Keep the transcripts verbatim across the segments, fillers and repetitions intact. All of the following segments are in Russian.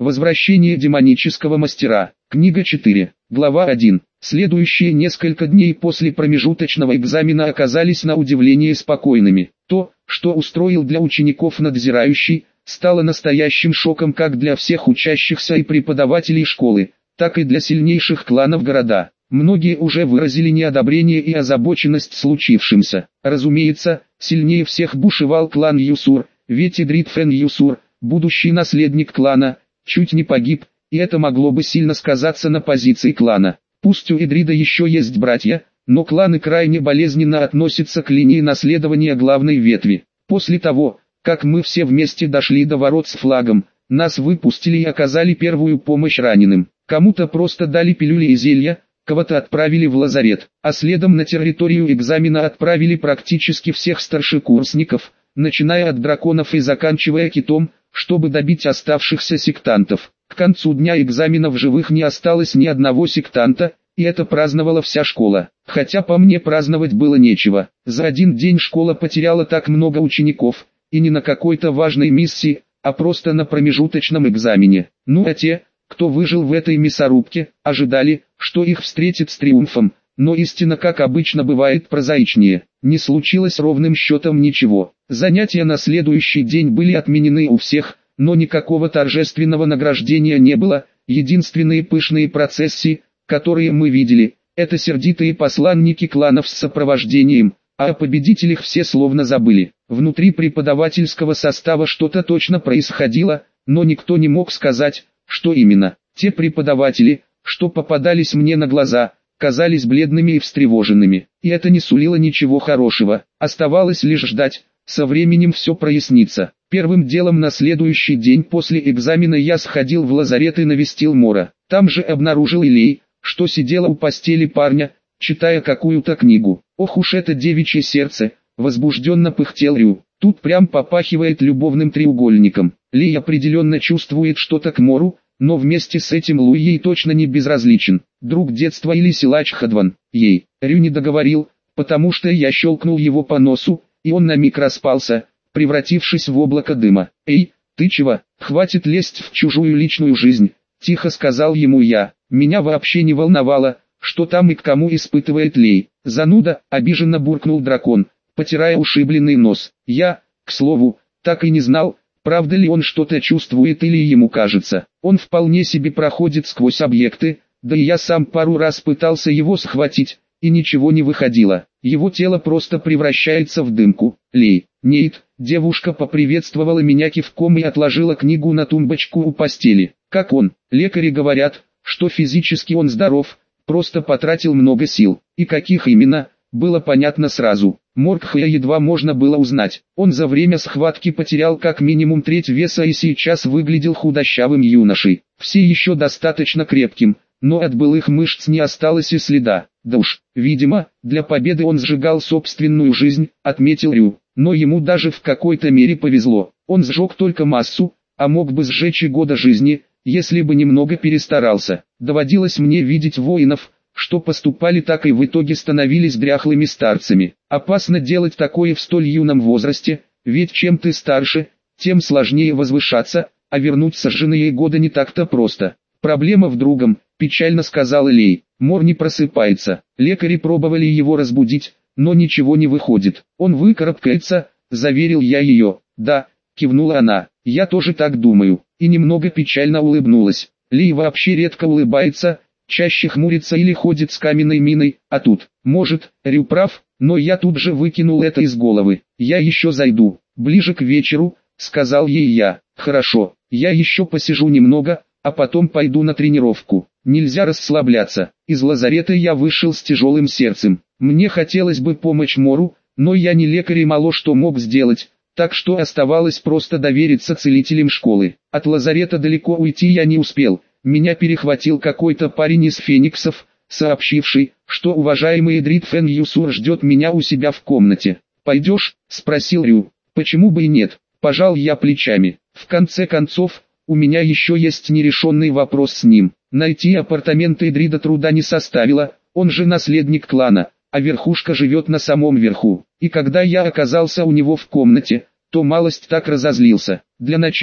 Возвращение демонического мастера. Книга четыре. Глава один. Следующие несколько дней после промежуточного экзамена оказались на удивление спокойными. То, что устроил для учеников надзирающий, стало настоящим шоком как для всех учащихся и преподавателей школы, так и для сильнейших кланов города. Многие уже выразили неодобрение и озабоченность случившимся. Разумеется, сильнее всех бушевал клан Юсур, ведь Идрит Фен Юсур, будущий наследник клана, чуть не погиб, и это могло бы сильно сказаться на позиции клана. Пусть у Идрида еще есть братья, но кланы крайне болезненно относятся к линии наследования главной ветви. После того, как мы все вместе дошли до ворот с флагом, нас выпустили и оказали первую помощь раненым. Кому-то просто дали пилюли и зелья, кого-то отправили в лазарет, а следом на территорию экзамена отправили практически всех старшекурсников, начиная от драконов и заканчивая китом, чтобы добить оставшихся сектантов. К концу дня экзамена в живых не осталось ни одного сектанта, и это праздновала вся школа. Хотя по мне праздновать было нечего. За один день школа потеряла так много учеников, и не на какой-то важной миссии, а просто на промежуточном экзамене. Ну а те, кто выжил в этой мясорубке, ожидали, что их встретит с триумфом, но истина, как обычно бывает, прозаичнее. Не случилось ровным счетом ничего. Занятия на следующий день были отменены у всех, но никакого торжественного награждения не было. Единственные пышные процессии, которые мы видели, это сердитые посланники кланов с сопровождением, а о победителях все словно забыли. Внутри преподавательского состава что-то точно происходило, но никто не мог сказать, что именно. Те преподаватели, что попадались мне на глаза, казались бледными и встревоженными, и это не сулило ничего хорошего. Оставалось лишь ждать, со временем все прояснится. Первым делом на следующий день после экзамена я сходил в лазарет и навестил Мора. Там же обнаружил Илей, что сидела у постели парня, читая какую-то книгу. Ох уж это девичье сердце, возбужденно пыхтел Рю. Тут прям попахивает любовным треугольником. Лей определенно чувствует что-то к Мору, но вместе с этим Луи ей точно не безразличен. Друг детства или силач Хадван. Ей. Рю не договорил, потому что я щелкнул его по носу, и он на миг распался, превратившись в облако дыма. «Эй, ты чего? Хватит лезть в чужую личную жизнь», — тихо сказал ему я. Меня вообще не волновало, что там и к кому испытывает Лей. «Зануда», — обиженно буркнул дракон, потирая ушибленный нос. Я, к слову, так и не знал, правда ли он что-то чувствует или ему кажется. Он вполне себе проходит сквозь объекты, да и я сам пару раз пытался его схватить, и ничего не выходило. Его тело просто превращается в дымку. Лей, Нейт, девушка поприветствовала меня кивком и отложила книгу на тумбочку у постели. Как он? Лекари говорят, что физически он здоров, просто потратил много сил. И каких именно, было понятно сразу. Моргхая едва можно было узнать. Он за время схватки потерял как минимум треть веса и сейчас выглядел худощавым юношей. Все еще достаточно крепким, но от былых мышц не осталось и следа. Да уж, видимо, для победы он сжигал собственную жизнь, отметил Рю. Но ему даже в какой-то мере повезло. Он сжег только массу, а мог бы сжечь и года жизни, если бы немного перестарался. Доводилось мне видеть воинов, что поступали так и в итоге становились дряхлыми старцами. Опасно делать такое в столь юном возрасте, ведь чем ты старше, тем сложнее возвышаться, а вернуть сожженные годы не так-то просто. Проблема в другом, печально сказал Лей. Мор не просыпается. Лекари пробовали его разбудить, но ничего не выходит. Он выкарабкается, заверил я ее. Да, кивнула она. Я тоже так думаю. И немного печально улыбнулась. Лей вообще редко улыбается, чаще хмурится или ходит с каменной миной, а тут, может, Рю прав, но я тут же выкинул это из головы. Я еще зайду, ближе к вечеру, сказал ей я. Хорошо, я еще посижу немного, а потом пойду на тренировку. Нельзя расслабляться. Из лазарета я вышел с тяжелым сердцем. Мне хотелось бы помочь Мору, но я не лекарь и мало что мог сделать, так что оставалось просто довериться целителям школы. От лазарета далеко уйти я не успел. Меня перехватил какой-то парень из фениксов, сообщивший, что уважаемый Идрит Фен Юсур ждет меня у себя в комнате. «Пойдешь?» – спросил Рю. «Почему бы и нет?» – пожал я плечами. В конце концов, у меня еще есть нерешенный вопрос с ним. Найти апартаменты Идрида труда не составило, он же наследник клана, а верхушка живет на самом верху. И когда я оказался у него в комнате, то малость так разозлился. Для начала,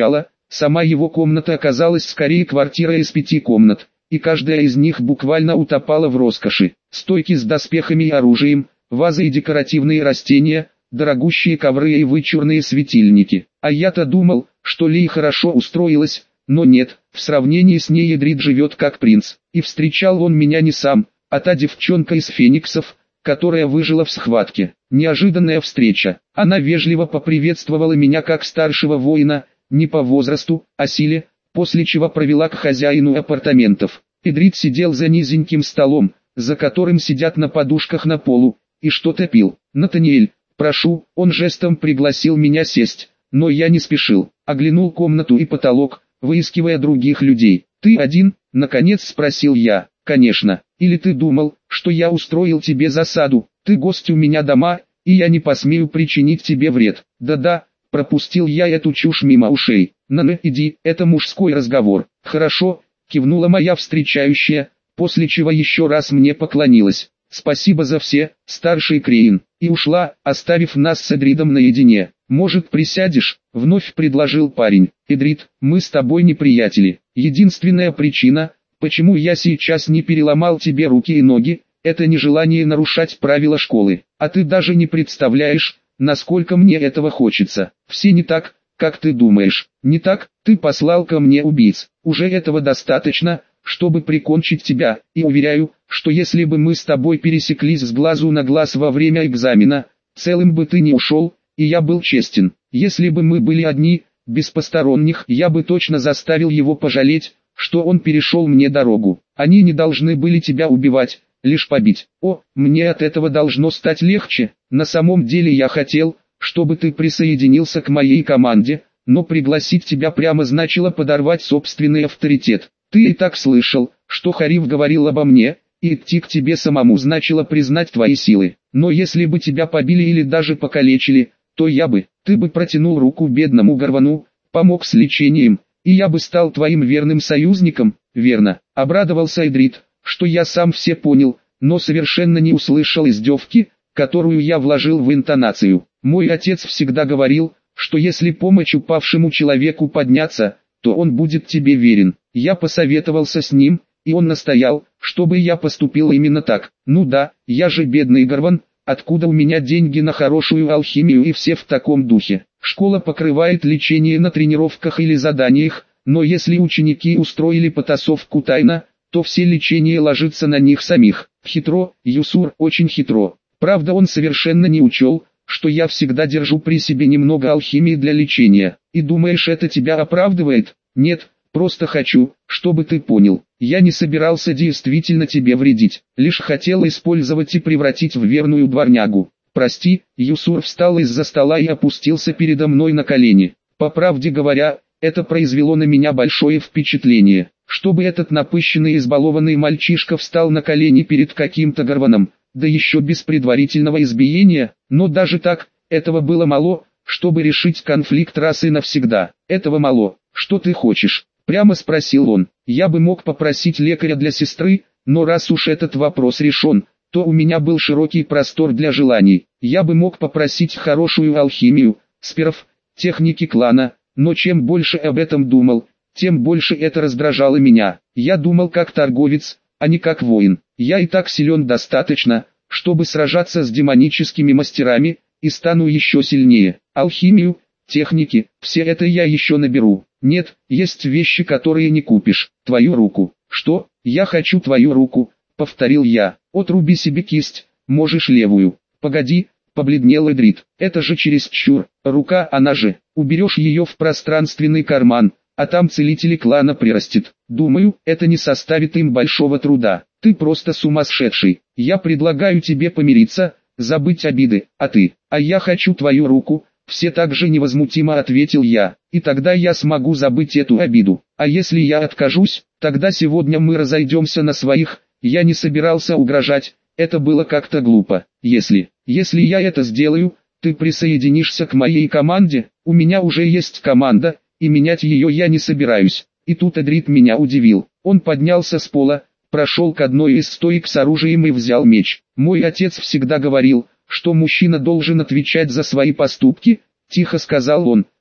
Сама его комната оказалась скорее квартирой из пяти комнат, и каждая из них буквально утопала в роскоши. Стойки с доспехами и оружием, вазы и декоративные растения, дорогущие ковры и вычурные светильники. А я-то думал, что Ли хорошо устроилась, но нет, в сравнении с ней Эдрид живет как принц. И встречал он меня не сам, а та девчонка из Фениксов, которая выжила в схватке. Неожиданная встреча. Она вежливо поприветствовала меня как старшего воина, не по возрасту, а силе, после чего провела к хозяину апартаментов. Эдрид сидел за низеньким столом, за которым сидят на подушках на полу, и что-то пил. «Натаниэль, прошу», он жестом пригласил меня сесть, но я не спешил. Оглянул комнату и потолок, выискивая других людей. «Ты один?» — наконец спросил я. «Конечно. Или ты думал, что я устроил тебе засаду? Ты гость у меня дома, и я не посмею причинить тебе вред». «Да-да», — пропустил я эту чушь мимо ушей. «На-на, иди, это мужской разговор». «Хорошо», — кивнула моя встречающая, после чего еще раз мне поклонилась. «Спасибо за все, старший Крейн», и ушла, оставив нас с Эдридом наедине. «Может, присядешь?» — вновь предложил парень. «Эдрид, мы с тобой не приятели. Единственная причина, почему я сейчас не переломал тебе руки и ноги, это нежелание нарушать правила школы. А ты даже не представляешь, насколько мне этого хочется. Все не так, как ты думаешь. Не так, ты послал ко мне убийц. Уже этого достаточно, чтобы прикончить тебя, и уверяю, что если бы мы с тобой пересеклись с глазу на глаз во время экзамена, целым бы ты не ушел, и я был честен. Если бы мы были одни, без посторонних, я бы точно заставил его пожалеть, что он перешел мне дорогу. Они не должны были тебя убивать, лишь побить. О, мне от этого должно стать легче. На самом деле я хотел, чтобы ты присоединился к моей команде, но пригласить тебя прямо значило подорвать собственный авторитет. Ты и так слышал, что Хариф говорил обо мне, и идти к тебе самому значило признать твои силы. Но если бы тебя побили или даже покалечили, то я бы, ты бы протянул руку бедному Гарвану, помог с лечением, и я бы стал твоим верным союзником. Верно, обрадовался Эдрид, что я сам все понял, но совершенно не услышал издевки, которую я вложил в интонацию. Мой отец всегда говорил, что если помочь упавшему человеку подняться, то он будет тебе верен. Я посоветовался с ним, и он настоял, чтобы я поступил именно так. Ну да, я же бедный Гарван, откуда у меня деньги на хорошую алхимию и все в таком духе. Школа покрывает лечение на тренировках или заданиях, но если ученики устроили потасовку тайно, то все лечение ложится на них самих. Хитро, Юсур, очень хитро. Правда, он совершенно не учел, что я всегда держу при себе немного алхимии для лечения. И думаешь, это тебя оправдывает? Нет, просто хочу, чтобы ты понял. Я не собирался действительно тебе вредить, лишь хотел использовать и превратить в верную дворнягу. Прости, Юсур встал из-за стола и опустился передо мной на колени. По правде говоря, это произвело на меня большое впечатление. Чтобы этот напыщенный и избалованный мальчишка встал на колени перед каким-то Гарваном, да еще без предварительного избиения, но даже так, этого было мало, чтобы решить конфликт раз и навсегда. Этого мало. Что ты хочешь? Прямо спросил он. Я бы мог попросить лекаря для сестры, но раз уж этот вопрос решен, то у меня был широкий простор для желаний. Я бы мог попросить хорошую алхимию, сперов, техники клана, но чем больше об этом думал, тем больше это раздражало меня. Я думал как торговец, а не как воин. Я и так силен достаточно, чтобы сражаться с демоническими мастерами, и стану еще сильнее. Алхимию, техники, все это я еще наберу. Нет, есть вещи, которые не купишь. Твою руку. Что? Я хочу твою руку, повторил я. Отруби себе кисть, можешь левую. Погоди, побледнел Эдрид. Это же чересчур. Рука, она же. Уберешь ее в пространственный карман, а там целители клана прирастет. Думаю, это не составит им большого труда. Ты просто сумасшедший. Я предлагаю тебе помириться, забыть обиды, а ты, а я хочу твою руку, все так же невозмутимо ответил я. И тогда я смогу забыть эту обиду. А если я откажусь, тогда сегодня мы разойдемся на своих. Я не собирался угрожать, это было как-то глупо. Если, если я это сделаю, ты присоединишься к моей команде, у меня уже есть команда, и менять ее я не собираюсь. И тут Эдрид меня удивил. Он поднялся с пола, прошел к одной из стоек с оружием и взял меч. Мой отец всегда говорил, что мужчина должен отвечать за свои поступки, тихо сказал он,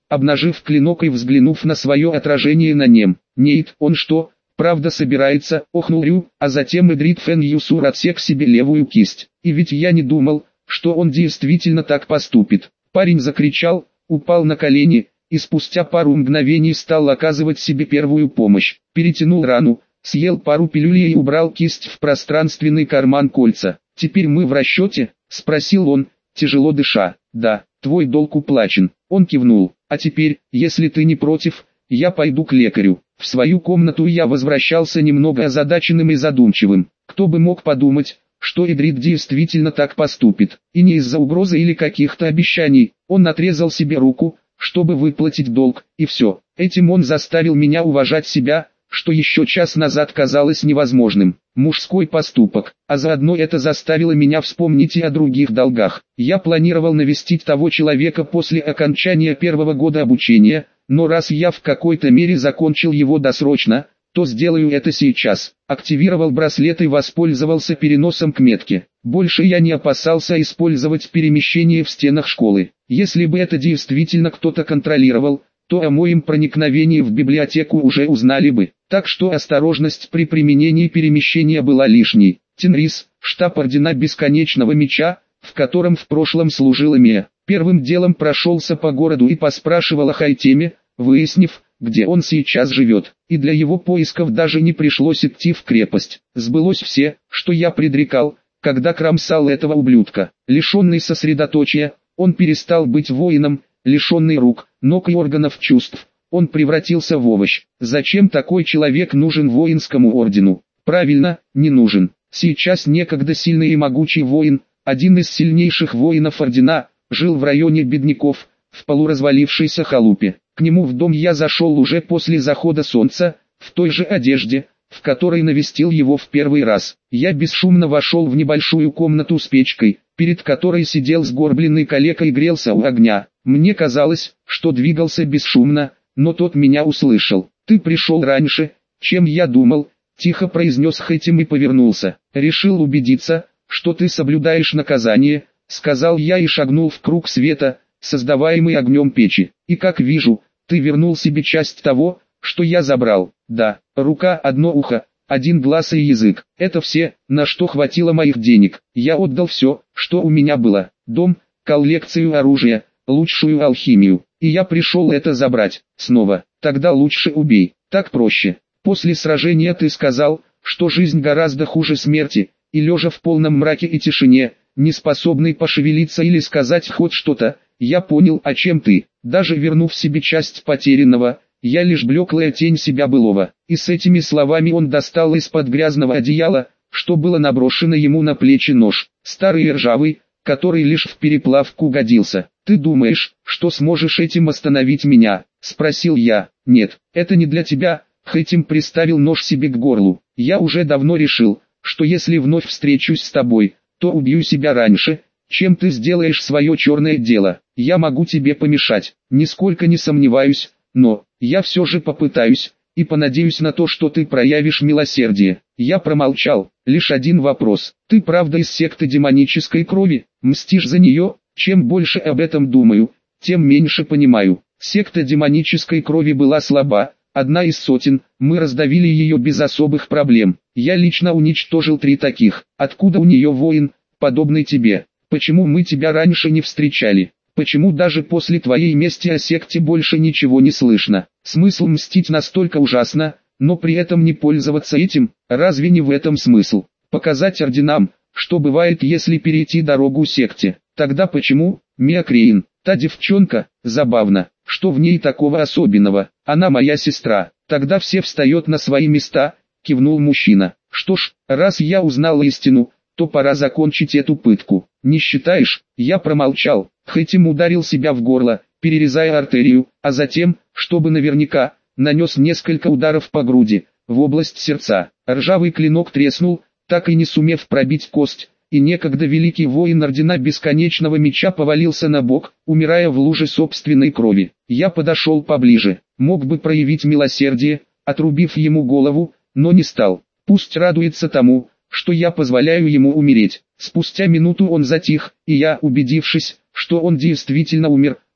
обнажив клинок и взглянув на свое отражение на нем. «Нет, он что, правда собирается?» — охнул Рю, а затем Эдрид Фен Юсур отсек себе левую кисть. «И ведь я не думал, что он действительно так поступит». Парень закричал, упал на колени, и спустя пару мгновений стал оказывать себе первую помощь. Перетянул рану, съел пару пилюлей и убрал кисть в пространственный карман кольца. «Теперь мы в расчете?» — спросил он, тяжело дыша. «Да, твой долг уплачен». Он кивнул. «А теперь, если ты не против, я пойду к лекарю». В свою комнату я возвращался немного озадаченным и задумчивым. Кто бы мог подумать, что Эдрид действительно так поступит. И не из-за угрозы или каких-то обещаний. Он отрезал себе руку, чтобы выплатить долг, и все. Этим он заставил меня уважать себя, что еще час назад казалось невозможным. Мужской поступок, а заодно это заставило меня вспомнить и о других долгах. Я планировал навестить того человека после окончания первого года обучения, но раз я в какой-то мере закончил его досрочно, то сделаю это сейчас. Активировал браслет и воспользовался переносом к метке. Больше я не опасался использовать перемещение в стенах школы. Если бы это действительно кто-то контролировал, то о моем проникновении в библиотеку уже узнали бы. Так что осторожность при применении перемещения была лишней. Тенрис, штаб Ордена Бесконечного Меча, в котором в прошлом служила Мия, первым делом прошелся по городу и поспрашивал о Хайтеме, выяснив, где он сейчас живет. И для его поисков даже не пришлось идти в крепость. Сбылось все, что я предрекал, когда кромсал этого ублюдка. Лишенный сосредоточия, он перестал быть воином, лишенный рук, ног и органов чувств. Он превратился в овощ. Зачем такой человек нужен воинскому ордену? Правильно, не нужен. Сейчас некогда сильный и могучий воин, один из сильнейших воинов ордена, жил в районе бедняков, в полуразвалившейся халупе. К нему в дом я зашел уже после захода солнца, в той же одежде, в которой навестил его в первый раз. Я бесшумно вошел в небольшую комнату с печкой, перед которой сидел сгорбленный калека и грелся у огня. Мне казалось, что двигался бесшумно, но тот меня услышал. «Ты пришел раньше, чем я думал», — тихо произнес Хэтим и повернулся. «Решил убедиться, что ты соблюдаешь наказание», — сказал я и шагнул в круг света, создаваемый огнем печи. «И как вижу, ты вернул себе часть того, что я забрал». «Да, рука, одно ухо, один глаз и язык. Это все, на что хватило моих денег. Я отдал все, что у меня было. Дом, коллекцию оружия, лучшую алхимию. И я пришел это забрать. Снова. Тогда лучше убей. Так проще. После сражения ты сказал, что жизнь гораздо хуже смерти, и лежа в полном мраке и тишине, не способный пошевелиться или сказать хоть что-то, я понял, о чем ты. Даже вернув себе часть потерянного, я лишь блеклая тень себя былого». И с этими словами он достал из-под грязного одеяла, что было наброшено ему на плечи, нож, старый и ржавый, который лишь в переплавку годился. «Ты думаешь, что сможешь этим остановить меня?» — спросил я. «Нет, это не для тебя», — Хэтим приставил нож себе к горлу. «Я уже давно решил, что если вновь встречусь с тобой, то убью себя раньше, чем ты сделаешь свое черное дело. Я могу тебе помешать, нисколько не сомневаюсь, но я все же попытаюсь, и понадеюсь на то, что ты проявишь милосердие». Я промолчал. Лишь один вопрос. «Ты правда из секты демонической крови? Мстишь за нее?» Чем больше об этом думаю, тем меньше понимаю. Секта демонической крови была слаба, одна из сотен, мы раздавили ее без особых проблем. Я лично уничтожил три таких. Откуда у нее воин, подобный тебе? Почему мы тебя раньше не встречали? Почему даже после твоей мести о секте больше ничего не слышно? Смысл мстить настолько ужасно, но при этом не пользоваться этим? Разве не в этом смысл? Показать орденам, что бывает, если перейти дорогу секте. Тогда почему, Мия Крейн, та девчонка, забавно, что в ней такого особенного? Она моя сестра. Тогда все встает на свои места, кивнул мужчина. Что ж, раз я узнал истину, то пора закончить эту пытку. Не считаешь? Я промолчал. Хэтим ударил себя в горло, перерезая артерию, а затем, чтобы наверняка, нанес несколько ударов по груди, в область сердца. Ржавый клинок треснул, так и не сумев пробить кость, и некогда великий воин Ордена Бесконечного Меча повалился на бок, умирая в луже собственной крови. Я подошел поближе, мог бы проявить милосердие, отрубив ему голову, но не стал. Пусть радуется тому, что я позволяю ему умереть. Спустя минуту он затих, и я, убедившись, что он действительно умер,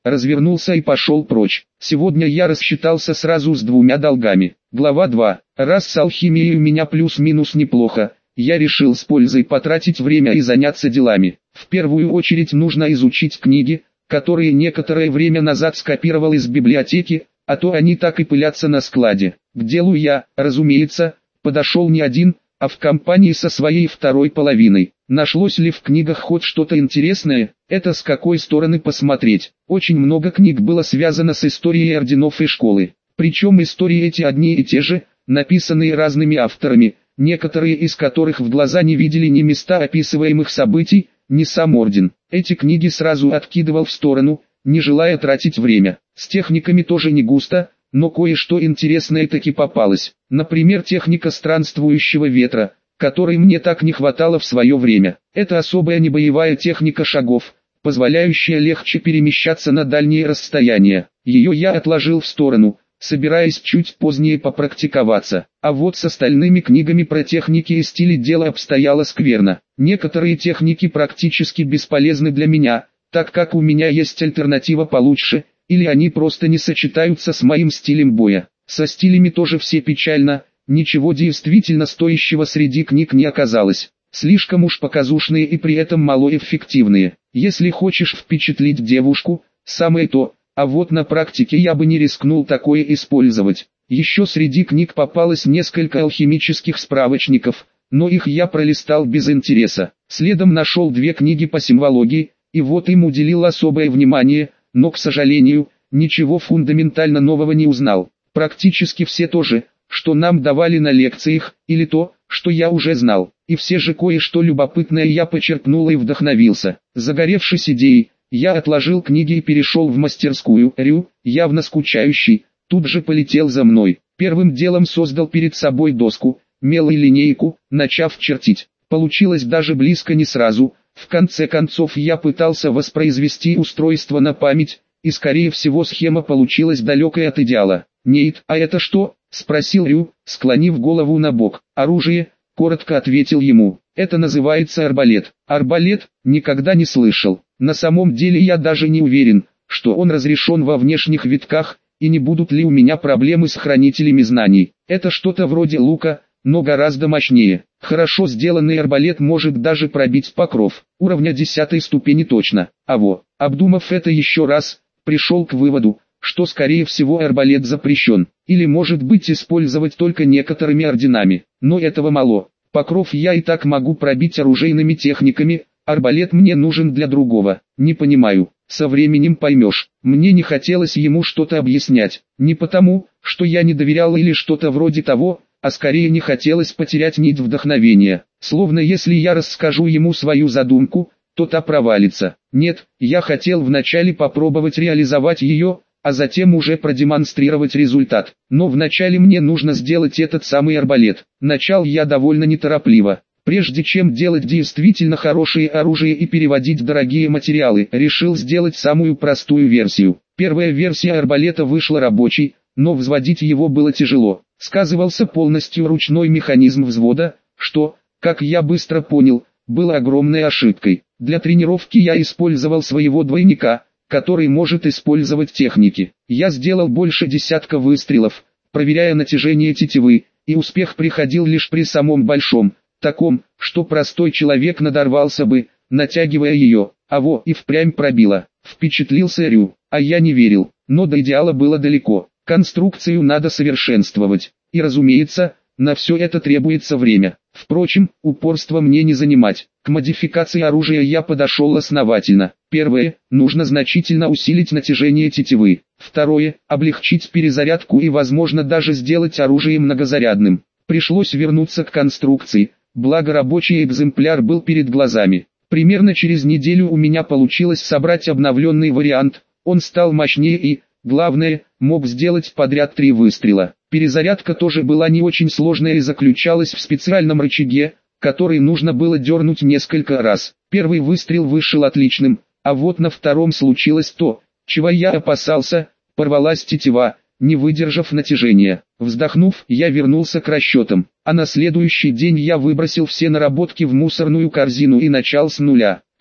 развернулся и пошел прочь. Сегодня я рассчитался сразу с двумя долгами. Глава два. Раз с алхимией у меня плюс-минус неплохо, я решил с пользой потратить время и заняться делами. В первую очередь нужно изучить книги, которые некоторое время назад скопировал из библиотеки, а то они так и пылятся на складе. К делу я, разумеется, подошел не один, а в компании со своей второй половиной. Нашлось ли в книгах хоть что-то интересное? Это с какой стороны посмотреть? Очень много книг было связано с историей орденов и школы. Причем истории эти одни и те же, написанные разными авторами, некоторые из которых в глаза не видели ни места описываемых событий, ни сам орден. Эти книги сразу откидывал в сторону, не желая тратить время. С техниками тоже не густо, но кое-что интересное таки попалось. Например, техника странствующего ветра, которой мне так не хватало в свое время. Это особая небоевая техника шагов, позволяющая легче перемещаться на дальние расстояния. Ее я отложил в сторону, собираясь чуть позднее попрактиковаться. А вот с остальными книгами про техники и стили дело обстояло скверно. Некоторые техники практически бесполезны для меня, так как у меня есть альтернатива получше, или они просто не сочетаются с моим стилем боя. Со стилями тоже все печально, ничего действительно стоящего среди книг не оказалось. Слишком уж показушные и при этом малоэффективные. Если хочешь впечатлить девушку, самое то, а вот на практике я бы не рискнул такое использовать. Еще среди книг попалось несколько алхимических справочников, но их я пролистал без интереса. Следом нашел две книги по символологии, и вот им уделил особое внимание, но, к сожалению, ничего фундаментально нового не узнал. Практически все то же, что нам давали на лекциях, или то, что я уже знал. И все же кое-что любопытное я почерпнул и вдохновился. Загоревшись идеей, я отложил книги и перешел в мастерскую. Рю, явно скучающий, тут же полетел за мной. Первым делом создал перед собой доску, мел и линейку, начав чертить. Получилось даже близко не сразу. В конце концов я пытался воспроизвести устройство на память, и скорее всего схема получилась далекой от идеала. «Нейт, а это что?» — спросил Рю, склонив голову на бок. «Оружие», — коротко ответил ему. «Это называется арбалет». «Арбалет?» Никогда не слышал. На самом деле я даже не уверен, что он разрешен во внешних витках, и не будут ли у меня проблемы с хранителями знаний. Это что-то вроде лука, но гораздо мощнее. Хорошо сделанный арбалет может даже пробить покров. Уровня десятой ступени точно. А во, обдумав это еще раз, пришел к выводу, что скорее всего арбалет запрещен, или может быть использовать только некоторыми орденами. Но этого мало. Покров я и так могу пробить оружейными техниками, арбалет мне нужен для другого. Не понимаю. Со временем поймешь. Мне не хотелось ему что-то объяснять. Не потому, что я не доверял или что-то вроде того, а скорее не хотелось потерять нить вдохновения. Словно если я расскажу ему свою задумку, то та провалится. Нет, я хотел вначале попробовать реализовать ее, а затем уже продемонстрировать результат. Но вначале мне нужно сделать этот самый арбалет. Начал я довольно неторопливо. Прежде чем делать действительно хорошее оружие и переводить дорогие материалы, решил сделать самую простую версию. Первая версия арбалета вышла рабочей, но взводить его было тяжело. Сказывался полностью ручной механизм взвода, что, как я быстро понял, было огромной ошибкой. Для тренировки я использовал своего двойника, который может использовать техники. Я сделал больше десятка выстрелов, проверяя натяжение тетивы, и успех приходил лишь при самом большом, таком, что простой человек надорвался бы, натягивая ее. А во, и впрямь пробило. Впечатлился Рю, а я не верил, но до идеала было далеко. Конструкцию надо совершенствовать, и разумеется, на все это требуется время. Впрочем, упорство мне не занимать. К модификации оружия я подошел основательно. Первое, нужно значительно усилить натяжение тетивы. Второе, облегчить перезарядку и возможно даже сделать оружие многозарядным. Пришлось вернуться к конструкции, благо рабочий экземпляр был перед глазами. Примерно через неделю у меня получилось собрать обновленный вариант, он стал мощнее и, главное, мог сделать подряд три выстрела. Перезарядка тоже была не очень сложная и заключалась в специальном рычаге, который нужно было дернуть несколько раз. Первый выстрел вышел отличным, а вот на втором случилось то, чего я опасался, порвалась тетива, не выдержав натяжения. Вздохнув, я вернулся к расчетам, а на следующий день я выбросил все наработки в мусорную корзину и начал с нуля.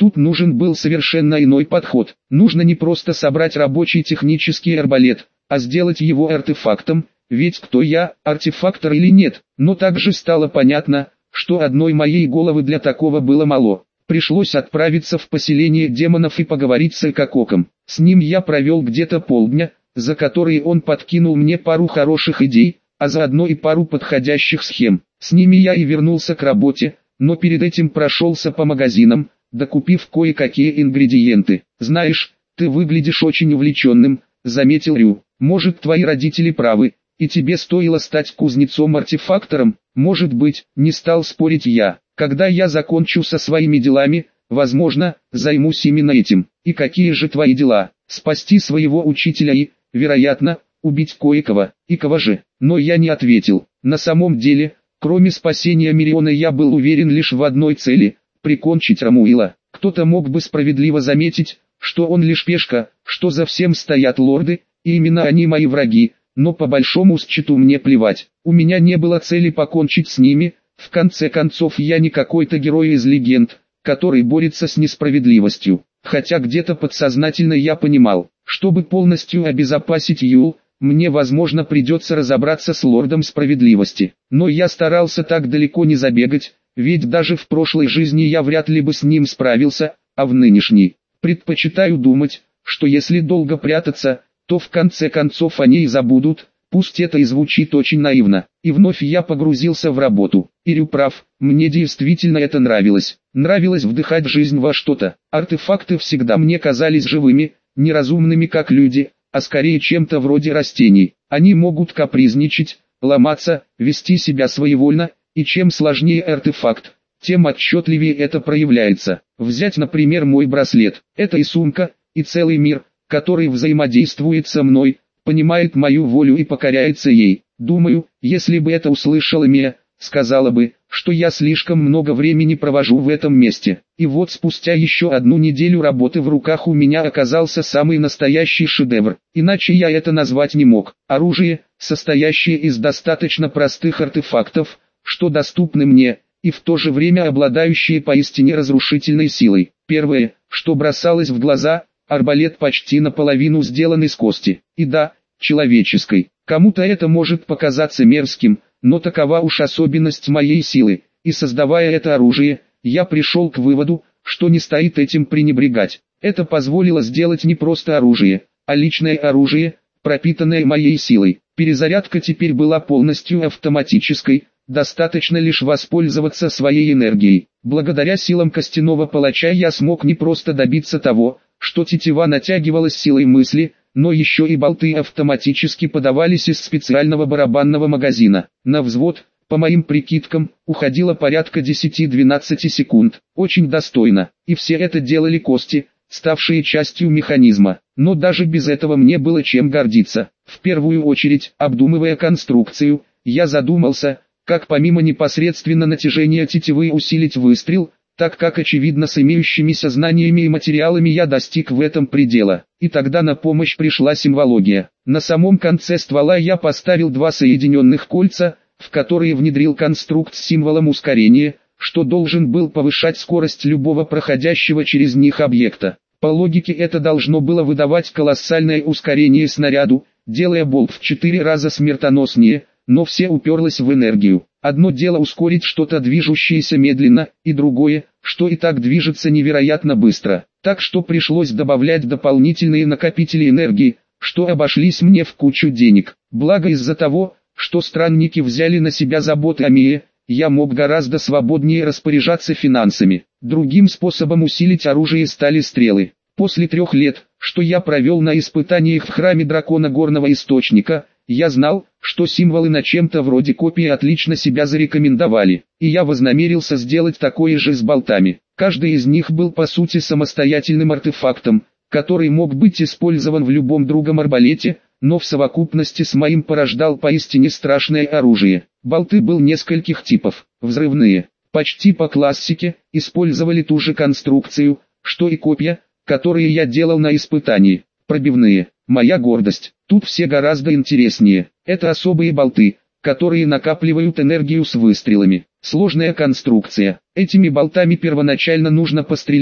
Тут нужен был совершенно иной подход. Нужно не просто собрать рабочий технический арбалет, а сделать его артефактом, ведь кто я, артефактор или нет. Но также стало понятно, что одной моей головы для такого было мало. Пришлось отправиться в поселение демонов и поговорить с Элькококом. С ним я провел где-то полдня, за которые он подкинул мне пару хороших идей, а заодно и пару подходящих схем. С ними я и вернулся к работе, но перед этим прошелся по магазинам, докупив кое-какие ингредиенты. «Знаешь, ты выглядишь очень увлеченным», — заметил Рю. «Может, твои родители правы, и тебе стоило стать кузнецом-артефактором?» «Может быть», — не стал спорить я. «Когда я закончу со своими делами, возможно, займусь именно этим». «И какие же твои дела?» «Спасти своего учителя и, вероятно, убить кое-кого». «И кого же?» Но я не ответил. На самом деле, кроме спасения Мириона, я был уверен лишь в одной цели — прикончить Рамуила. Кто-то мог бы справедливо заметить, что он лишь пешка, что за всем стоят лорды, и именно они мои враги, но по большому счету мне плевать. У меня не было цели покончить с ними, в конце концов я не какой-то герой из легенд, который борется с несправедливостью. Хотя где-то подсознательно я понимал, чтобы полностью обезопасить Юл, мне возможно придется разобраться с лордом справедливости. Но я старался так далеко не забегать, ведь даже в прошлой жизни я вряд ли бы с ним справился, а в нынешней. Предпочитаю думать, что если долго прятаться, то в конце концов они и забудут, пусть это и звучит очень наивно. И вновь я погрузился в работу. Ирю прав, мне действительно это нравилось. Нравилось вдыхать жизнь во что-то. Артефакты всегда мне казались живыми, неразумными как люди, а скорее чем-то вроде растений. Они могут капризничать, ломаться, вести себя своевольно, и чем сложнее артефакт, тем отчетливее это проявляется. Взять, например, мой браслет. Это и сумка, и целый мир, который взаимодействует со мной, понимает мою волю и покоряется ей. Думаю, если бы это услышала Мия, сказала бы, что я слишком много времени провожу в этом месте. И вот спустя еще одну неделю работы в руках у меня оказался самый настоящий шедевр. Иначе я это назвать не мог. Оружие, состоящее из достаточно простых артефактов, что доступны мне, и в то же время обладающие поистине разрушительной силой. Первое, что бросалось в глаза, арбалет почти наполовину сделан из кости. И да, человеческой. Кому-то это может показаться мерзким, но такова уж особенность моей силы, и создавая это оружие, я пришел к выводу, что не стоит этим пренебрегать. Это позволило сделать не просто оружие, а личное оружие, пропитанное моей силой. Перезарядка теперь была полностью автоматической, достаточно лишь воспользоваться своей энергией. Благодаря силам костяного палача я смог не просто добиться того, что тетива натягивалась силой мысли, но еще и болты автоматически подавались из специального барабанного магазина. На взвод, по моим прикидкам, уходило порядка десяти-двенадцати секунд. Очень достойно. И все это делали кости, ставшие частью механизма. Но даже без этого мне было чем гордиться. В первую очередь, обдумывая конструкцию, я задумался, как помимо непосредственно натяжения тетивы усилить выстрел, так как очевидно с имеющимися знаниями и материалами я достиг в этом предела. И тогда на помощь пришла симвология. На самом конце ствола я поставил два соединенных кольца, в которые внедрил конструкт с символом ускорения, что должен был повышать скорость любого проходящего через них объекта. По логике это должно было выдавать колоссальное ускорение снаряду, делая болт в четыре раза смертоноснее, но все уперлось в энергию. Одно дело ускорить что-то движущееся медленно, и другое, что и так движется невероятно быстро. Так что пришлось добавлять дополнительные накопители энергии, что обошлись мне в кучу денег. Благо из-за того, что странники взяли на себя заботы о Мие, я мог гораздо свободнее распоряжаться финансами. Другим способом усилить оружие стали стрелы. После трех лет, что я провел на испытаниях в храме дракона Горного Источника, я знал, что символы на чем-то вроде копии отлично себя зарекомендовали, и я вознамерился сделать такое же с болтами. Каждый из них был по сути самостоятельным артефактом, который мог быть использован в любом другом арбалете, но в совокупности с моим порождал поистине страшное оружие. Болты был нескольких типов. Взрывные, почти по классике, использовали ту же конструкцию, что и копья, которые я делал на испытании. Пробивные, моя гордость. Тут все гораздо интереснее. Это особые болты, которые накапливают энергию с выстрелами. Сложная конструкция. Этими болтами первоначально нужно пострелять,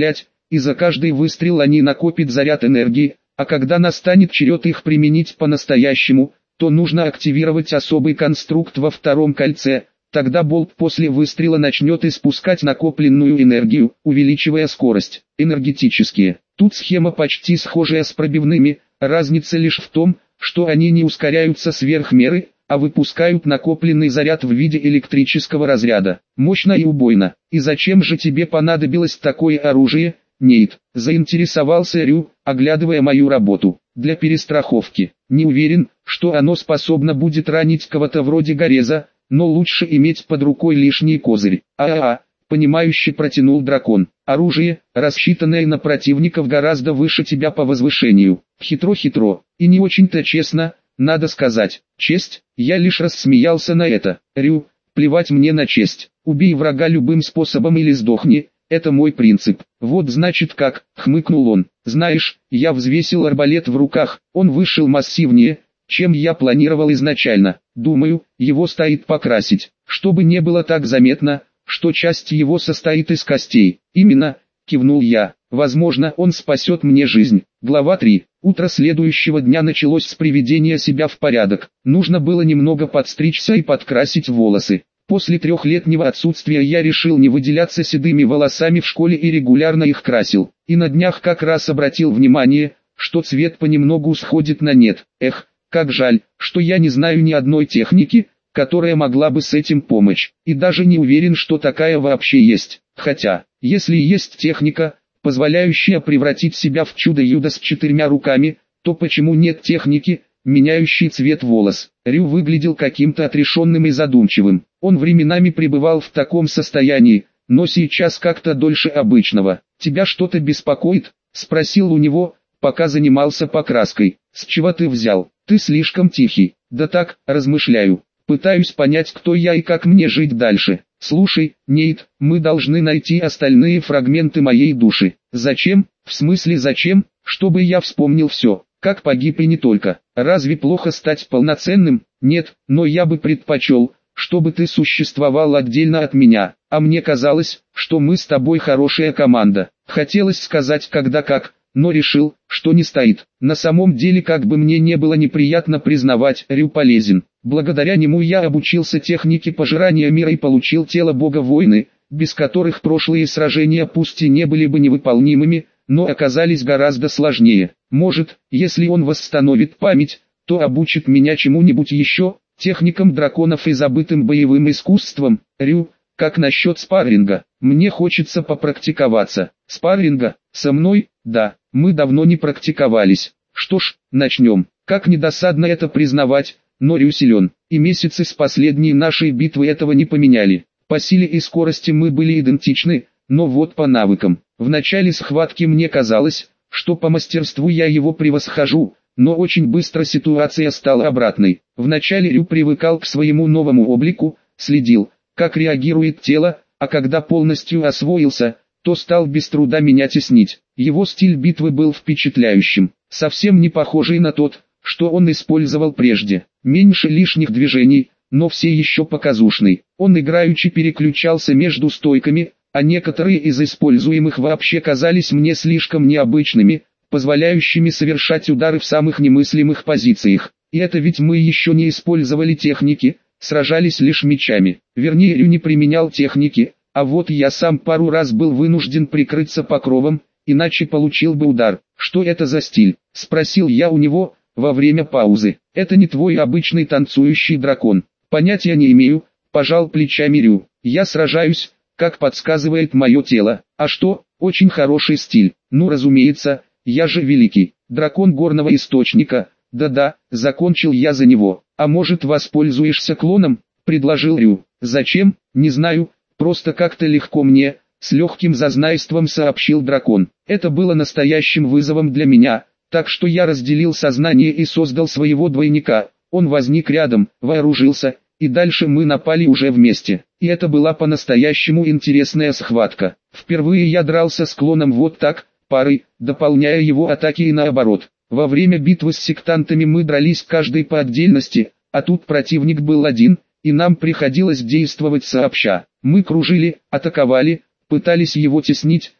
и за каждый выстрел они накопят заряд энергии, а когда настанет черед их применить по-настоящему, то нужно активировать особый конструкт во втором кольце, тогда болт после выстрела начнет испускать накопленную энергию, увеличивая скорость. Энергетические. Тут схема почти схожая с пробивными, разница лишь в том, что они не ускоряются сверх меры, а выпускают накопленный заряд в виде электрического разряда. Мощно и убойно. И зачем же тебе понадобилось такое оружие, Нейт? Заинтересовался Рю, оглядывая мою работу. Для перестраховки. Не уверен, что оно способно будет ранить кого-то вроде Гореза, но лучше иметь под рукой лишний козырь. А-а-а, понимающе протянул дракон. Оружие, рассчитанное на противников гораздо выше тебя по возвышению. Хитро-хитро, и не очень-то честно, надо сказать. Честь, я лишь рассмеялся на это. Рю, плевать мне на честь. Убей врага любым способом или сдохни. Это мой принцип. Вот значит как, хмыкнул он. Знаешь, я взвесил арбалет в руках, он вышел массивнее, чем я планировал изначально. Думаю, его стоит покрасить, чтобы не было так заметно, что часть его состоит из костей. Именно, кивнул я. Возможно, он спасет мне жизнь. Глава три. Утро следующего дня началось с приведения себя в порядок. Нужно было немного подстричься и подкрасить волосы. После трехлетнего отсутствия я решил не выделяться седыми волосами в школе и регулярно их красил. И на днях как раз обратил внимание, что цвет понемногу сходит на нет. Эх, как жаль, что я не знаю ни одной техники, которая могла бы с этим помочь. И даже не уверен, что такая вообще есть. Хотя, если есть техника, позволяющая превратить себя в чудо-юдо с четырьмя руками, то почему нет техники, меняющей цвет волос? Рю выглядел каким-то отрешенным и задумчивым. Он временами пребывал в таком состоянии, но сейчас как-то дольше обычного. «Тебя что-то беспокоит?» – спросил у него, пока занимался покраской. «С чего ты взял? Ты слишком тихий». «Да так, размышляю. Пытаюсь понять, кто я и как мне жить дальше. Слушай, Нейт, мы должны найти остальные фрагменты моей души». «Зачем? В смысле зачем? Чтобы я вспомнил все. Как погиб и не только. Разве плохо стать полноценным? Нет, но я бы предпочел, чтобы ты существовал отдельно от меня. А мне казалось, что мы с тобой хорошая команда». Хотелось сказать когда как, но решил, что не стоит. На самом деле, как бы мне не было неприятно признавать, Рю полезен. Благодаря нему я обучился технике пожирания мира и получил тело бога войны, без которых прошлые сражения пусть и не были бы невыполнимыми, но оказались гораздо сложнее. Может, если он восстановит память, то обучит меня чему-нибудь еще, техникам драконов и забытым боевым искусствам. Рю, как насчет спарринга? Мне хочется попрактиковаться. Спарринга? Со мной? Да, мы давно не практиковались. Что ж, начнем. Как недосадно это признавать, но Рю силен, и месяцы с последней нашей битвы этого не поменяли. По силе и скорости мы были идентичны, но вот по навыкам. В начале схватки мне казалось, что по мастерству я его превосхожу, но очень быстро ситуация стала обратной. Вначале Рю привыкал к своему новому облику, следил, как реагирует тело, а когда полностью освоился, то стал без труда меня теснить. Его стиль битвы был впечатляющим, совсем не похожий на тот, что он использовал прежде. Меньше лишних движений, но все еще показушный. Он играючи переключался между стойками, а некоторые из используемых вообще казались мне слишком необычными, позволяющими совершать удары в самых немыслимых позициях. И это ведь мы еще не использовали техники, сражались лишь мечами. Вернее, Рю не применял техники, а вот я сам пару раз был вынужден прикрыться покровом, иначе получил бы удар. «Что это за стиль?» – спросил я у него, во время паузы. «Это не твой обычный танцующий дракон». «Понятия не имею», – пожал плечами Рю. «Я сражаюсь, как подсказывает мое тело. А что, очень хороший стиль. Ну разумеется, я же великий дракон горного источника. Да-да, закончил я за него. А может воспользуешься клоном?» – предложил Рю. «Зачем? Не знаю, просто как-то легко мне», – с легким зазнайством сообщил дракон. Это было настоящим вызовом для меня, так что я разделил сознание и создал своего двойника. Он возник рядом, вооружился, и дальше мы напали уже вместе. И это была по-настоящему интересная схватка. Впервые я дрался с клоном вот так, парой, дополняя его атаки и наоборот. Во время битвы с сектантами мы дрались каждый по отдельности, а тут противник был один, и нам приходилось действовать сообща. Мы кружили, атаковали, пытались его теснить,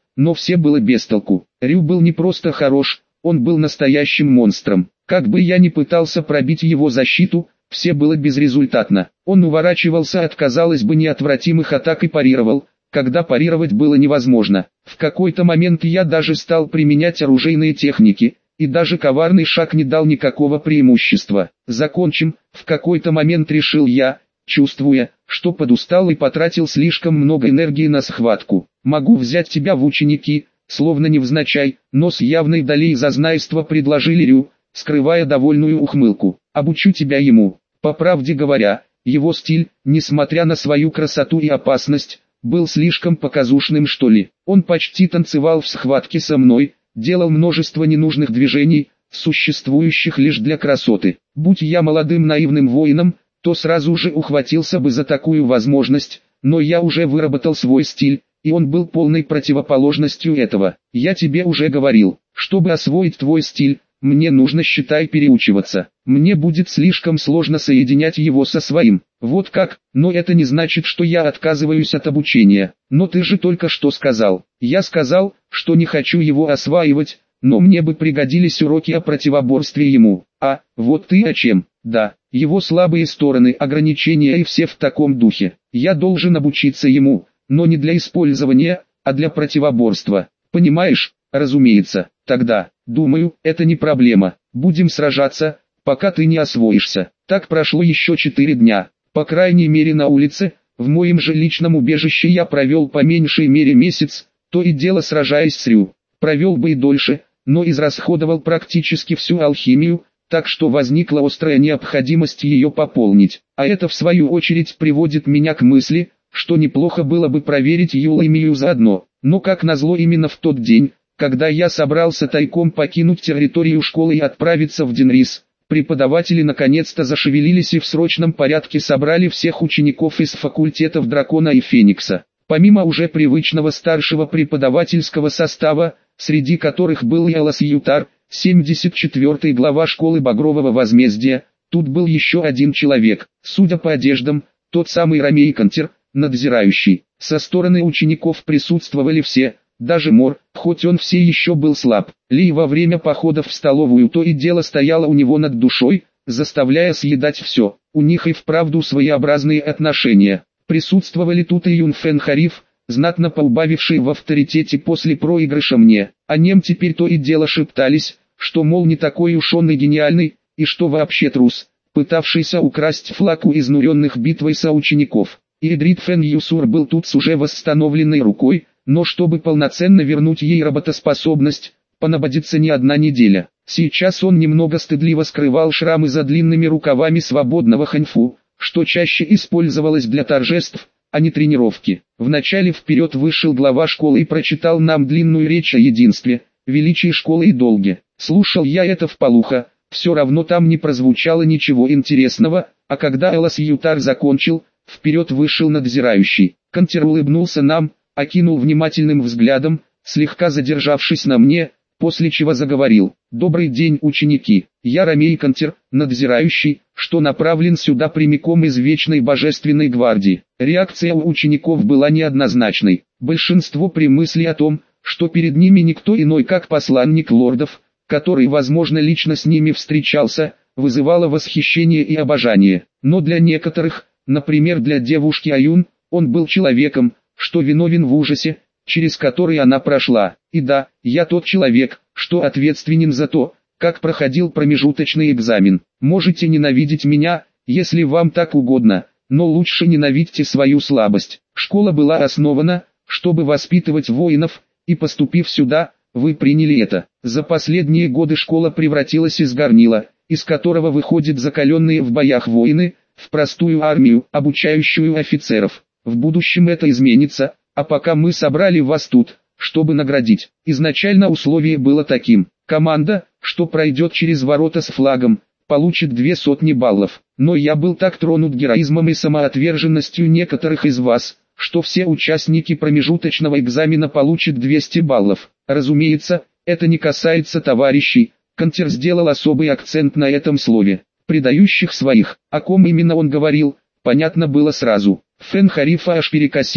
но все было без толку. Рю был не просто хорош, он был настоящим монстром. Как бы я ни пытался пробить его защиту, все было безрезультатно. Он уворачивался от, казалось бы, неотвратимых атак и парировал, когда парировать было невозможно. В какой-то момент я даже стал применять оружейные техники, и даже коварный шаг не дал никакого преимущества. Закончим, в какой-то момент решил я, чувствуя, что подустал и потратил слишком много энергии на схватку. Могу взять тебя в ученики, словно невзначай, но с явной долей зазнайства предложили Рю, скрывая довольную ухмылку. Обучу тебя ему. По правде говоря, его стиль, несмотря на свою красоту и опасность, был слишком показушным, что ли. Он почти танцевал в схватке со мной, делал множество ненужных движений, существующих лишь для красоты. Будь я молодым наивным воином, то сразу же ухватился бы за такую возможность, но я уже выработал свой стиль, и он был полной противоположностью этого. Я тебе уже говорил, чтобы освоить твой стиль, мне нужно, считай, переучиваться. Мне будет слишком сложно соединять его со своим. Вот как, но это не значит, что я отказываюсь от обучения. Но ты же только что сказал. Я сказал, что не хочу его осваивать, но мне бы пригодились уроки о противоборстве ему. А, вот ты о чем? Да, его слабые стороны, ограничения и все в таком духе. Я должен обучиться ему, но не для использования, а для противоборства. Понимаешь? Разумеется. Тогда, думаю, это не проблема. Будем сражаться, пока ты не освоишься. Так прошло еще четыре дня. По крайней мере на улице, в моем же личном убежище я провел по меньшей мере месяц, то и дело сражаясь с Рю. Провел бы и дольше, но израсходовал практически всю алхимию, так что возникла острая необходимость ее пополнить. А это в свою очередь приводит меня к мысли, что неплохо было бы проверить Юлаймию заодно. Но как назло именно в тот день, когда я собрался тайком покинуть территорию школы и отправиться в Денрис, преподаватели наконец-то зашевелились и в срочном порядке собрали всех учеников из факультетов Дракона и Феникса. Помимо уже привычного старшего преподавательского состава, среди которых был и Элас Ютар, семьдесят четвёртый глава школы Багрового Возмездия, тут был еще один человек, судя по одеждам, тот самый Ромей Кантер, надзирающий. Со стороны учеников присутствовали все, даже Мор, хоть он все еще был слаб. Ли во время походов в столовую то и дело стояла у него над душой, заставляя съедать все. У них и вправду своеобразные отношения. Присутствовали тут и Юн Фэн Хариф, знатно поубавивший в авторитете после проигрыша мне. О нем теперь то и дело шептались, что мол не такой уж он и гениальный, и что вообще трус, пытавшийся украсть флаг у изнуренных битвой соучеников. И Эдрид Фэн Юсур был тут с уже восстановленной рукой, но чтобы полноценно вернуть ей работоспособность, понадобится не одна неделя. Сейчас он немного стыдливо скрывал шрамы за длинными рукавами свободного ханьфу, что чаще использовалось для торжеств, а не тренировки. Вначале вперед вышел глава школы и прочитал нам длинную речь о единстве, величии школы и долге. Слушал я это вполуха, все равно там не прозвучало ничего интересного, а когда Элас Ютар закончил, вперед вышел надзирающий. Кантер улыбнулся нам, окинул внимательным взглядом, слегка задержавшись на мне, после чего заговорил. «Добрый день, ученики. Я Ромей Кантер, надзирающий, что направлен сюда прямиком из Вечной Божественной Гвардии». Реакция у учеников была неоднозначной. Большинство при мысли о том, что перед ними никто иной как посланник лордов, который возможно лично с ними встречался, вызывало восхищение и обожание. Но для некоторых, например для девушки Аюн, он был человеком, что виновен в ужасе, через который она прошла. И да, я тот человек, что ответственен за то, как проходил промежуточный экзамен. Можете ненавидеть меня, если вам так угодно, но лучше ненавидьте свою слабость. Школа была основана, чтобы воспитывать воинов, и поступив сюда, вы приняли это. За последние годы школа превратилась из горнила, из которого выходят закаленные в боях воины, в простую армию, обучающую офицеров. В будущем это изменится, а пока мы собрали вас тут, чтобы наградить. Изначально условие было таким: команда, что пройдет через ворота с флагом, получит две сотни баллов. Но я был так тронут героизмом и самоотверженностью некоторых из вас, что все участники промежуточного экзамена получат двести баллов. Разумеется, это не касается товарищей. Кантер сделал особый акцент на этом слове. Предающих своих. О ком именно он говорил, понятно было сразу. Фэн Харифа аж перекосило.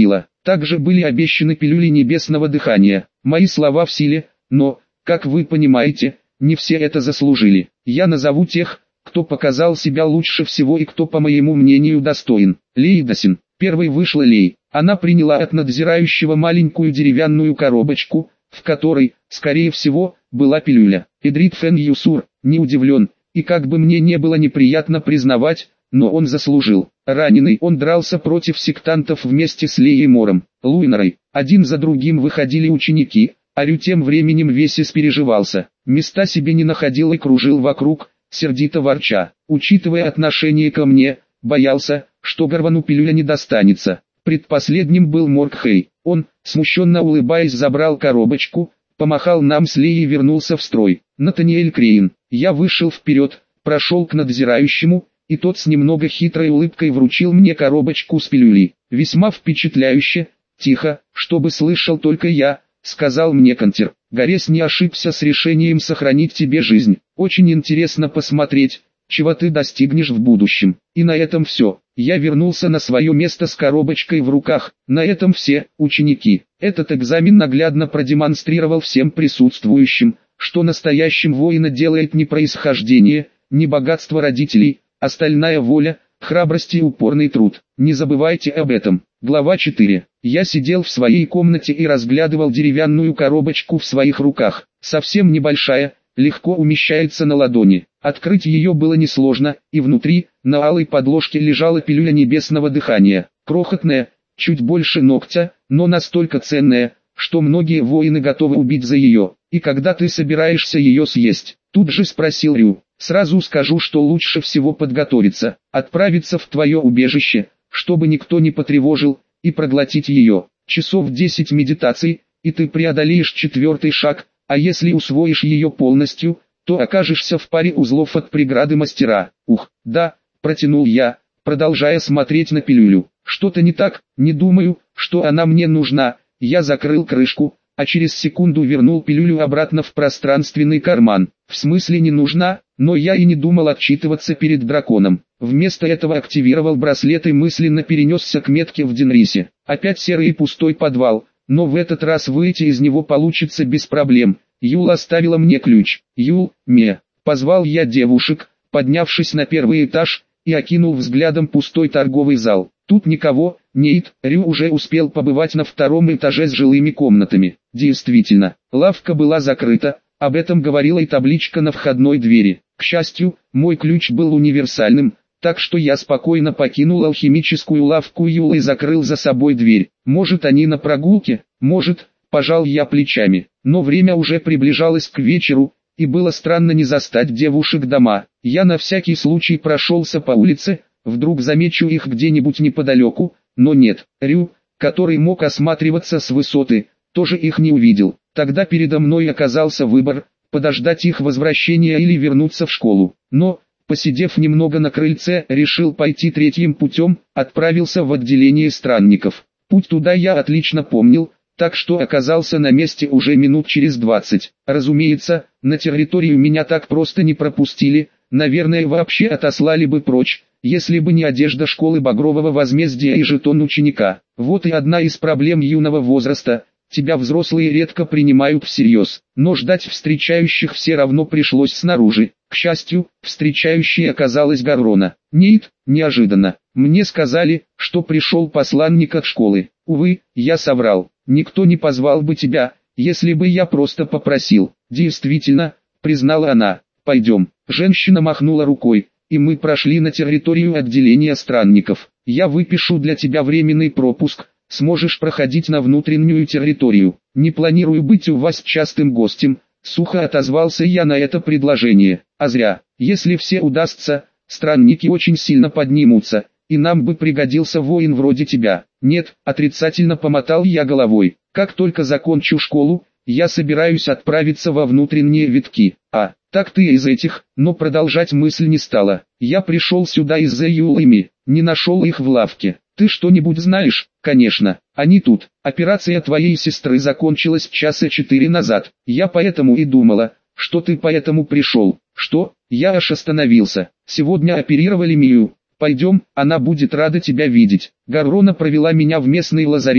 Также были обещаны пилюли небесного дыхания. Мои слова в силе, но, как вы понимаете, не все это заслужили. Я назову тех, кто показал себя лучше всего и кто, по моему мнению, достоин. Лей Досин. Первой вышла Лей. Она приняла от надзирающего маленькую деревянную коробочку, в которой, скорее всего, была пилюля. Эдрит Фен Юсур, не удивлен, и как бы мне не было неприятно признавать, но он заслужил. Раненый он дрался против сектантов вместе с Леей Мором, Луинорой. Один за другим выходили ученики, а Рю тем временем весь испереживался. Места себе не находил и кружил вокруг, сердито ворча. Учитывая отношение ко мне, боялся, что Гарвану пилюля не достанется. Предпоследним был Моркхей. Он, смущенно улыбаясь, забрал коробочку, помахал нам с Леей и вернулся в строй. Натаниэль Крейн. Я вышел вперед, прошел к надзирающему, и тот с немного хитрой улыбкой вручил мне коробочку с пилюлей. Весьма впечатляюще, тихо, чтобы слышал только я, сказал мне Контер. Горес не ошибся с решением сохранить тебе жизнь. Очень интересно посмотреть, чего ты достигнешь в будущем. И на этом все. Я вернулся на свое место с коробочкой в руках. На этом все, ученики. Этот экзамен наглядно продемонстрировал всем присутствующим, что настоящим воина делает не происхождение, не богатство родителей, а стальная воля, храбрость и упорный труд. Не забывайте об этом. Глава четыре. Я сидел в своей комнате и разглядывал деревянную коробочку в своих руках. Совсем небольшая, легко умещается на ладони. Открыть ее было несложно, и внутри, на алой подложке лежала пилюля небесного дыхания. Крохотная, чуть больше ногтя, но настолько ценная, что многие воины готовы убить за ее. И когда ты собираешься ее съесть? Тут же спросил Рю. Сразу скажу, что лучше всего подготовиться, отправиться в твое убежище, чтобы никто не потревожил, и проглотить ее. Часов десять медитаций, и ты преодолеешь четвертый шаг, а если усвоишь ее полностью, то окажешься в паре узлов от преграды мастера. Ух, да, протянул я, продолжая смотреть на пилюлю. Что-то не так, не думаю, что она мне нужна. Я закрыл крышку, а через секунду вернул пилюлю обратно в пространственный карман. В смысле не нужна, но я и не думал отчитываться перед драконом. Вместо этого активировал браслет и мысленно перенесся к метке в Денрисе. Опять серый и пустой подвал, но в этот раз выйти из него получится без проблем. Юл оставила мне ключ. Юл, ме. Позвал я девушек, поднявшись на первый этаж, и окинул взглядом пустой торговый зал. Тут никого, Нейт, Рю уже успел побывать на втором этаже с жилыми комнатами. Действительно, лавка была закрыта, об этом говорила и табличка на входной двери. К счастью, мой ключ был универсальным, так что я спокойно покинул алхимическую лавку Юла и закрыл за собой дверь. Может, они на прогулке, может, пожал я плечами, но время уже приближалось к вечеру, и было странно не застать девушек дома. Я на всякий случай прошелся по улице, вдруг замечу их где-нибудь неподалеку, но нет. Рю, который мог осматриваться с высоты, тоже их не увидел. Тогда передо мной оказался выбор, подождать их возвращения или вернуться в школу. Но, посидев немного на крыльце, решил пойти третьим путем, отправился в отделение странников. Путь туда я отлично помнил, так что оказался на месте уже минут через двадцать. Разумеется, на территорию меня так просто не пропустили, наверное вообще отослали бы прочь, если бы не одежда школы Багрового возмездия и жетон ученика. Вот и одна из проблем юного возраста. Тебя взрослые редко принимают всерьез, но ждать встречающих все равно пришлось снаружи. К счастью, встречающей оказалась Гаррона. Нейт, неожиданно. Мне сказали, что пришел посланник от школы. Увы, я соврал. Никто не позвал бы тебя, если бы я просто попросил. Действительно, признала она. Пойдем. Женщина махнула рукой, и мы прошли на территорию отделения странников. Я выпишу для тебя временный пропуск. Сможешь проходить на внутреннюю территорию. Не планирую быть у вас частым гостем, сухо отозвался я на это предложение. А зря. Если все удастся, странники очень сильно поднимутся, и нам бы пригодился воин вроде тебя. Нет, отрицательно помотал я головой. Как только закончу школу, я собираюсь отправиться во внутренние витки. А, так ты из этих, но продолжать мысль не стала. Я пришел сюда из-за Юлами, не нашел их в лавке. Ты что-нибудь знаешь? Конечно, они тут. Операция твоей сестры закончилась часа четыре назад. Я поэтому и думала, что ты поэтому пришел. Что? Я аж остановился. Сегодня оперировали Мию. Пойдем, она будет рада тебя видеть. Гаррона провела меня в местный лазарет,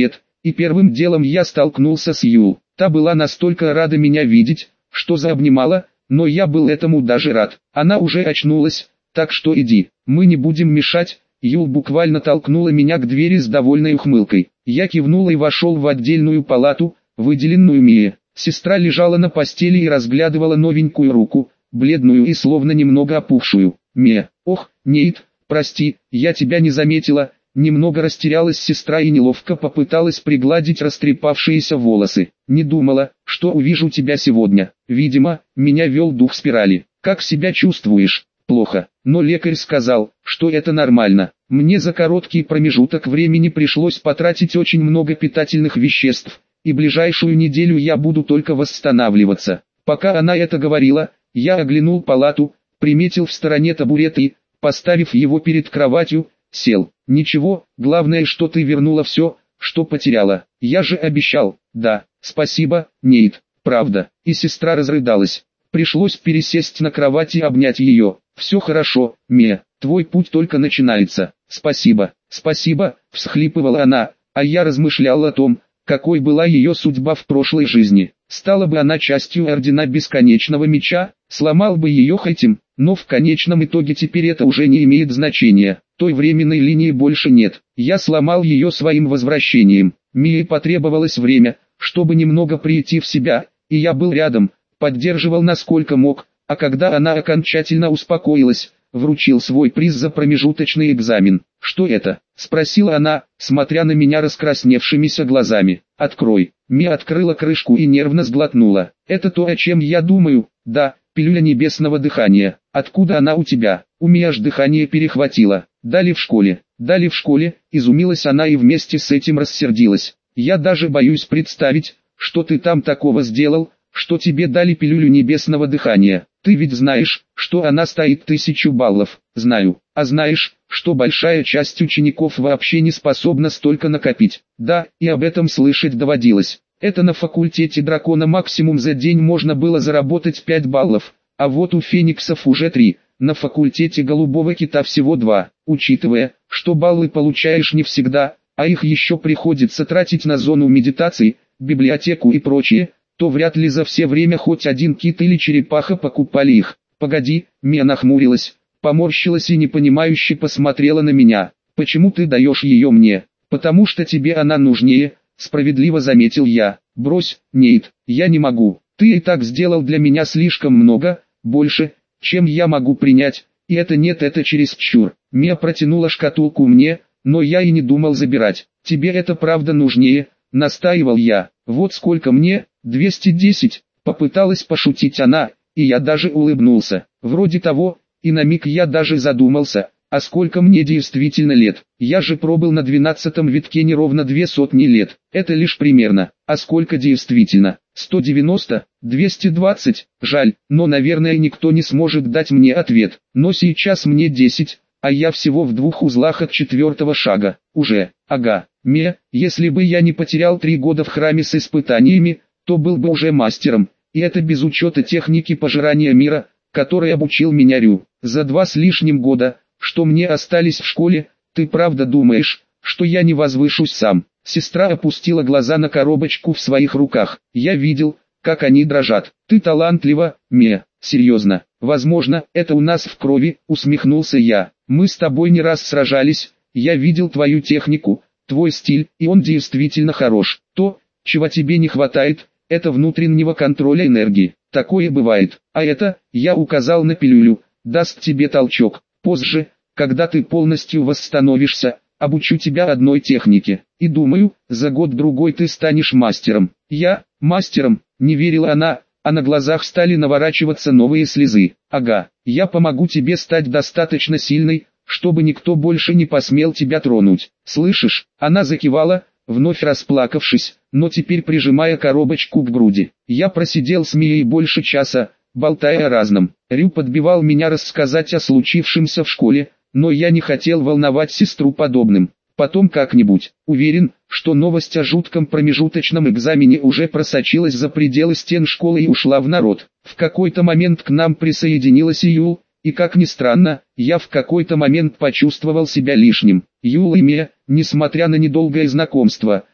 и первым делом я столкнулся с Юл. Та была настолько рада меня видеть, что заобнимала, но я был этому даже рад. Она уже очнулась, так что иди, мы не будем мешать. Юл буквально толкнула меня к двери с довольной ухмылкой. Я кивнул и вошел в отдельную палату, выделенную Мие. Сестра лежала на постели и разглядывала новенькую руку, бледную и словно немного опухшую. Мия, ох, Нейт, прости, я тебя не заметила. Немного растерялась сестра и неловко попыталась пригладить растрепавшиеся волосы. Не думала, что увижу тебя сегодня. Видимо, меня вел дух спирали. Как себя чувствуешь? Плохо, но лекарь сказал, что это нормально. Мне за короткий промежуток времени пришлось потратить очень много питательных веществ, и ближайшую неделю я буду только восстанавливаться. Пока она это говорила, я оглянул палату, приметил в стороне табурет и, поставив его перед кроватью, сел. Ничего, главное, что ты вернула все, что потеряла. Я же обещал. Да, спасибо, Нейт, правда. И сестра разрыдалась. Пришлось пересесть на кровать и обнять ее. Все хорошо, Мия, твой путь только начинается. Спасибо, спасибо, всхлипывала она, а я размышлял о том, какой была ее судьба в прошлой жизни. Стала бы она частью Ордена Бесконечного Меча, сломал бы ее Хэтим, но в конечном итоге теперь это уже не имеет значения. Той временной линии больше нет. Я сломал ее своим возвращением. Мии потребовалось время, чтобы немного прийти в себя, и я был рядом, поддерживал насколько мог, а когда она окончательно успокоилась, вручил свой приз за промежуточный экзамен. «Что это?» – спросила она, смотря на меня раскрасневшимися глазами. «Открой». Мия открыла крышку и нервно сглотнула. «Это то, о чем я думаю, да, пилюля небесного дыхания. Откуда она у тебя?» У меня аж дыхание перехватило. «Дали в школе». «Дали в школе», изумилась она и вместе с этим рассердилась. «Я даже боюсь представить, что ты там такого сделал, что тебе дали пилюлю небесного дыхания. Ты ведь знаешь, что она стоит тысячу баллов». «Знаю. А знаешь, что большая часть учеников вообще не способна столько накопить?» «Да, и об этом слышать доводилось. Это на факультете дракона максимум за день можно было заработать пять баллов, а вот у фениксов уже три, на факультете голубого кита всего два. Учитывая, что баллы получаешь не всегда, а их еще приходится тратить на зону медитации, библиотеку и прочее, то вряд ли за все время хоть один кит или черепаха покупали их. «Погоди», Мия нахмурилась, поморщилась и непонимающе посмотрела на меня. «Почему ты даешь ее мне?» «Потому что тебе она нужнее», справедливо заметил я. «Брось, Нейт, я не могу. Ты и так сделал для меня слишком много, больше, чем я могу принять, и это нет, это чересчур». Мия протянула шкатулку мне, но я и не думал забирать. «Тебе это правда нужнее», настаивал я. «Вот сколько мне, двести десять, попыталась пошутить она, и я даже улыбнулся. Вроде того, и на миг я даже задумался, а сколько мне действительно лет. Я же пробыл на двенадцатом витке неровно две сотни лет. Это лишь примерно. А сколько действительно? сто девяносто, двести двадцать, жаль, но наверное никто не сможет дать мне ответ. Но сейчас мне десять, а я всего в двух узлах от четвертого шага. Уже, ага. Ме, если бы я не потерял три года в храме с испытаниями, то был бы уже мастером, и это без учета техники пожирания мира, которой обучил меня Рю. За два с лишним года, что мне остались в школе, ты правда думаешь, что я не возвышусь сам?» Сестра опустила глаза на коробочку в своих руках. Я видел, как они дрожат. «Ты талантлива, Ме, серьезно. Возможно, это у нас в крови», усмехнулся я. «Мы с тобой не раз сражались, я видел твою технику, твой стиль, и он действительно хорош. То, чего тебе не хватает, это внутреннего контроля энергии. Такое бывает. А это, я указал на пилюлю, даст тебе толчок. Позже, когда ты полностью восстановишься, обучу тебя одной технике. И думаю, за год-другой ты станешь мастером». «Я, мастером?» — не верила она, а на глазах стали наворачиваться новые слезы. «Ага, я помогу тебе стать достаточно сильной, чтобы никто больше не посмел тебя тронуть. Слышишь?» Она закивала, вновь расплакавшись, но теперь прижимая коробочку к груди. Я просидел с Мией больше часа, болтая о разном. Рю подбивал меня рассказать о случившемся в школе, но я не хотел волновать сестру подобным. Потом как-нибудь. Уверен, что новость о жутком промежуточном экзамене уже просочилась за пределы стен школы и ушла в народ. В какой-то момент к нам присоединилась Юл, и как ни странно, я в какой-то момент почувствовал себя лишним. Юл и Мия, несмотря на недолгое знакомство,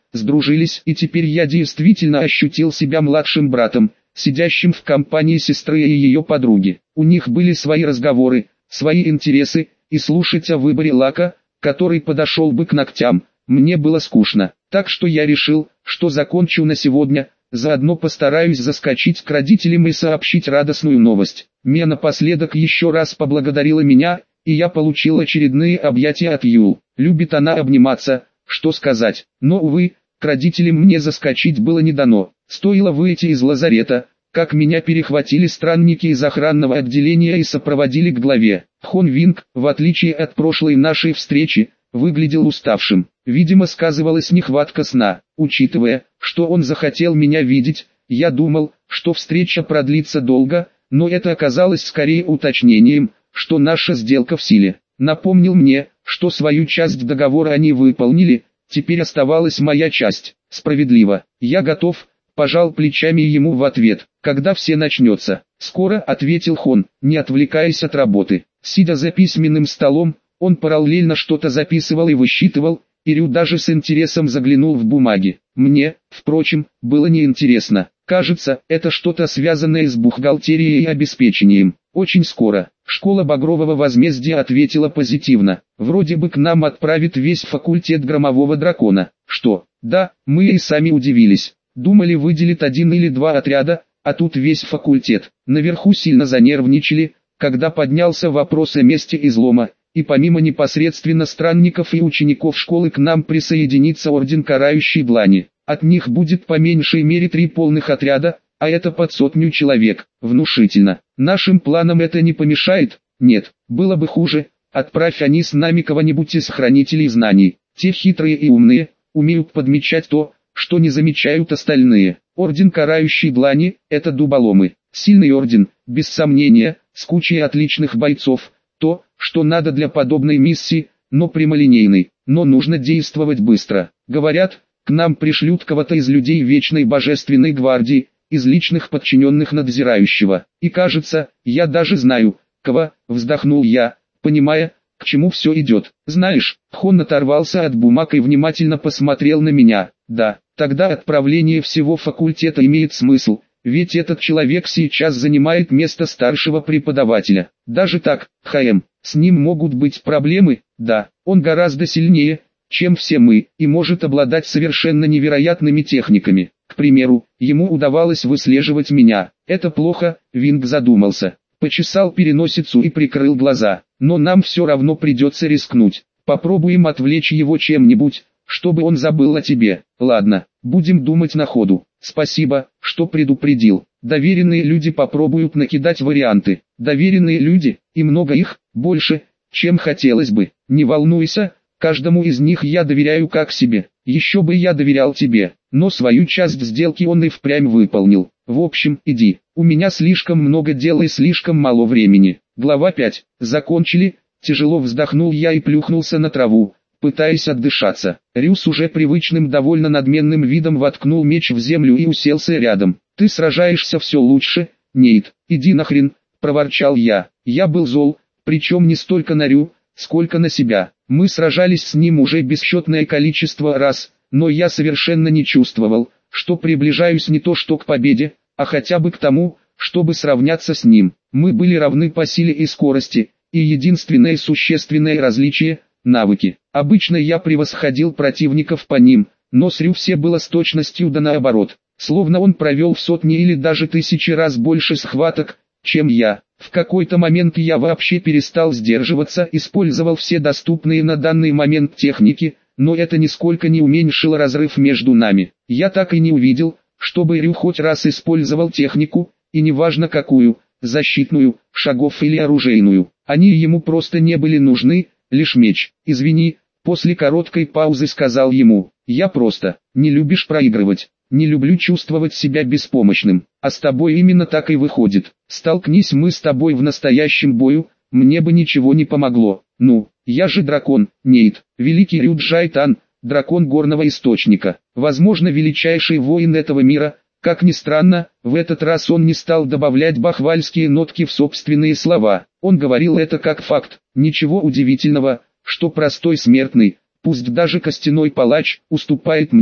сдружились, и теперь я действительно ощутил себя младшим братом, сидящим в компании сестры и ее подруги. У них были свои разговоры, свои интересы, и слушать о выборе лака, который подошел бы к ногтям, мне было скучно. Так что я решил, что закончу на сегодня, заодно постараюсь заскочить к родителям и сообщить радостную новость. Мия напоследок еще раз поблагодарила меня, и я получил очередные объятия от Юл. Любит она обниматься, что сказать, но увы, к родителям мне заскочить было не дано. Стоило выйти из лазарета, как меня перехватили странники из охранного отделения и сопроводили к главе. Хон Винг, в отличие от прошлой нашей встречи, выглядел уставшим. Видимо, сказывалась нехватка сна. Учитывая, что он захотел меня видеть, я думал, что встреча продлится долго, но это оказалось скорее уточнением, что наша сделка в силе. Напомнил мне, что свою часть договора они выполнили, теперь оставалась моя часть. Справедливо. Я готов, пожал плечами ему в ответ. Когда все начнется? Скоро, ответил Хон, не отвлекаясь от работы. Сидя за письменным столом, он параллельно что-то записывал и высчитывал, и Рю даже с интересом заглянул в бумаги. Мне, впрочем, было неинтересно. Кажется, это что-то связанное с бухгалтерией и обеспечением. Очень скоро. Школа Багрового Возмездия ответила позитивно. Вроде бы к нам отправит весь факультет Громового Дракона. Что? Да, мы и сами удивились. Думали, выделит один или два отряда, а тут весь факультет. Наверху сильно занервничали, когда поднялся вопрос о месте излома, и помимо непосредственно странников и учеников школы к нам присоединится Орден Карающей Длани. От них будет по меньшей мере три полных отряда, а это под сотню человек. Внушительно. Нашим планам это не помешает? Нет, было бы хуже. Отправь они с нами кого-нибудь из хранителей знаний. Те хитрые и умные, умеют подмечать то, что не замечают остальные. Орден Карающей Длани – это дуболомы. Сильный орден, без сомнения, с кучей отличных бойцов. То, что надо для подобной миссии, но прямолинейный. Но нужно действовать быстро. Говорят, к нам пришлют кого-то из людей Вечной Божественной Гвардии, из личных подчиненных надзирающего. И кажется, я даже знаю, кого, вздохнул я, понимая, к чему все идет. Знаешь, Хон оторвался от бумаг и внимательно посмотрел на меня. Да, тогда отправление всего факультета имеет смысл, ведь этот человек сейчас занимает место старшего преподавателя. Даже так, ХМ, с ним могут быть проблемы, да, он гораздо сильнее, чем все мы, и может обладать совершенно невероятными техниками. К примеру, ему удавалось выслеживать меня. Это плохо, Винг задумался. Почесал переносицу и прикрыл глаза. Но нам все равно придется рискнуть. Попробуем отвлечь его чем-нибудь, чтобы он забыл о тебе. Ладно, будем думать на ходу. Спасибо, что предупредил. Доверенные люди попробуют накидать варианты. Доверенные люди, и много их, больше, чем хотелось бы. Не волнуйся, каждому из них я доверяю как себе. Еще бы я доверял тебе, но свою часть сделки он и впрямь выполнил. В общем, иди, у меня слишком много дел и слишком мало времени. Глава пять. Закончили, тяжело вздохнул я и плюхнулся на траву, пытаясь отдышаться. Рюс уже привычным довольно надменным видом воткнул меч в землю и уселся рядом. Ты сражаешься все лучше, Нейт, иди нахрен, проворчал я. Я был зол, причем не столько на Рю, сколько на себя. Мы сражались с ним уже бесчетное количество раз, но я совершенно не чувствовал, что приближаюсь не то что к победе, а хотя бы к тому, чтобы сравняться с ним. Мы были равны по силе и скорости, и единственное существенное различие – навыки. Обычно я превосходил противников по ним, но с Рю все было с точностью да наоборот. Словно он провел в сотни или даже тысячи раз больше схваток, чем я. В какой-то момент я вообще перестал сдерживаться, использовал все доступные на данный момент техники, но это нисколько не уменьшило разрыв между нами. Я так и не увидел, чтобы Рю хоть раз использовал технику, и неважно какую, защитную, шагов или оружейную. Они ему просто не были нужны, лишь меч. Извини, после короткой паузы сказал ему, я просто, не любишь проигрывать. Не люблю чувствовать себя беспомощным, а с тобой именно так и выходит. Столкнись мы с тобой в настоящем бою, мне бы ничего не помогло. Ну, я же дракон, Нейт, великий Рю Джайтан, дракон горного источника, возможно величайший воин этого мира. Как ни странно, в этот раз он не стал добавлять бахвальские нотки в собственные слова. Он говорил это как факт. Ничего удивительного, что простой смертный, пусть даже костяной палач, уступает мне.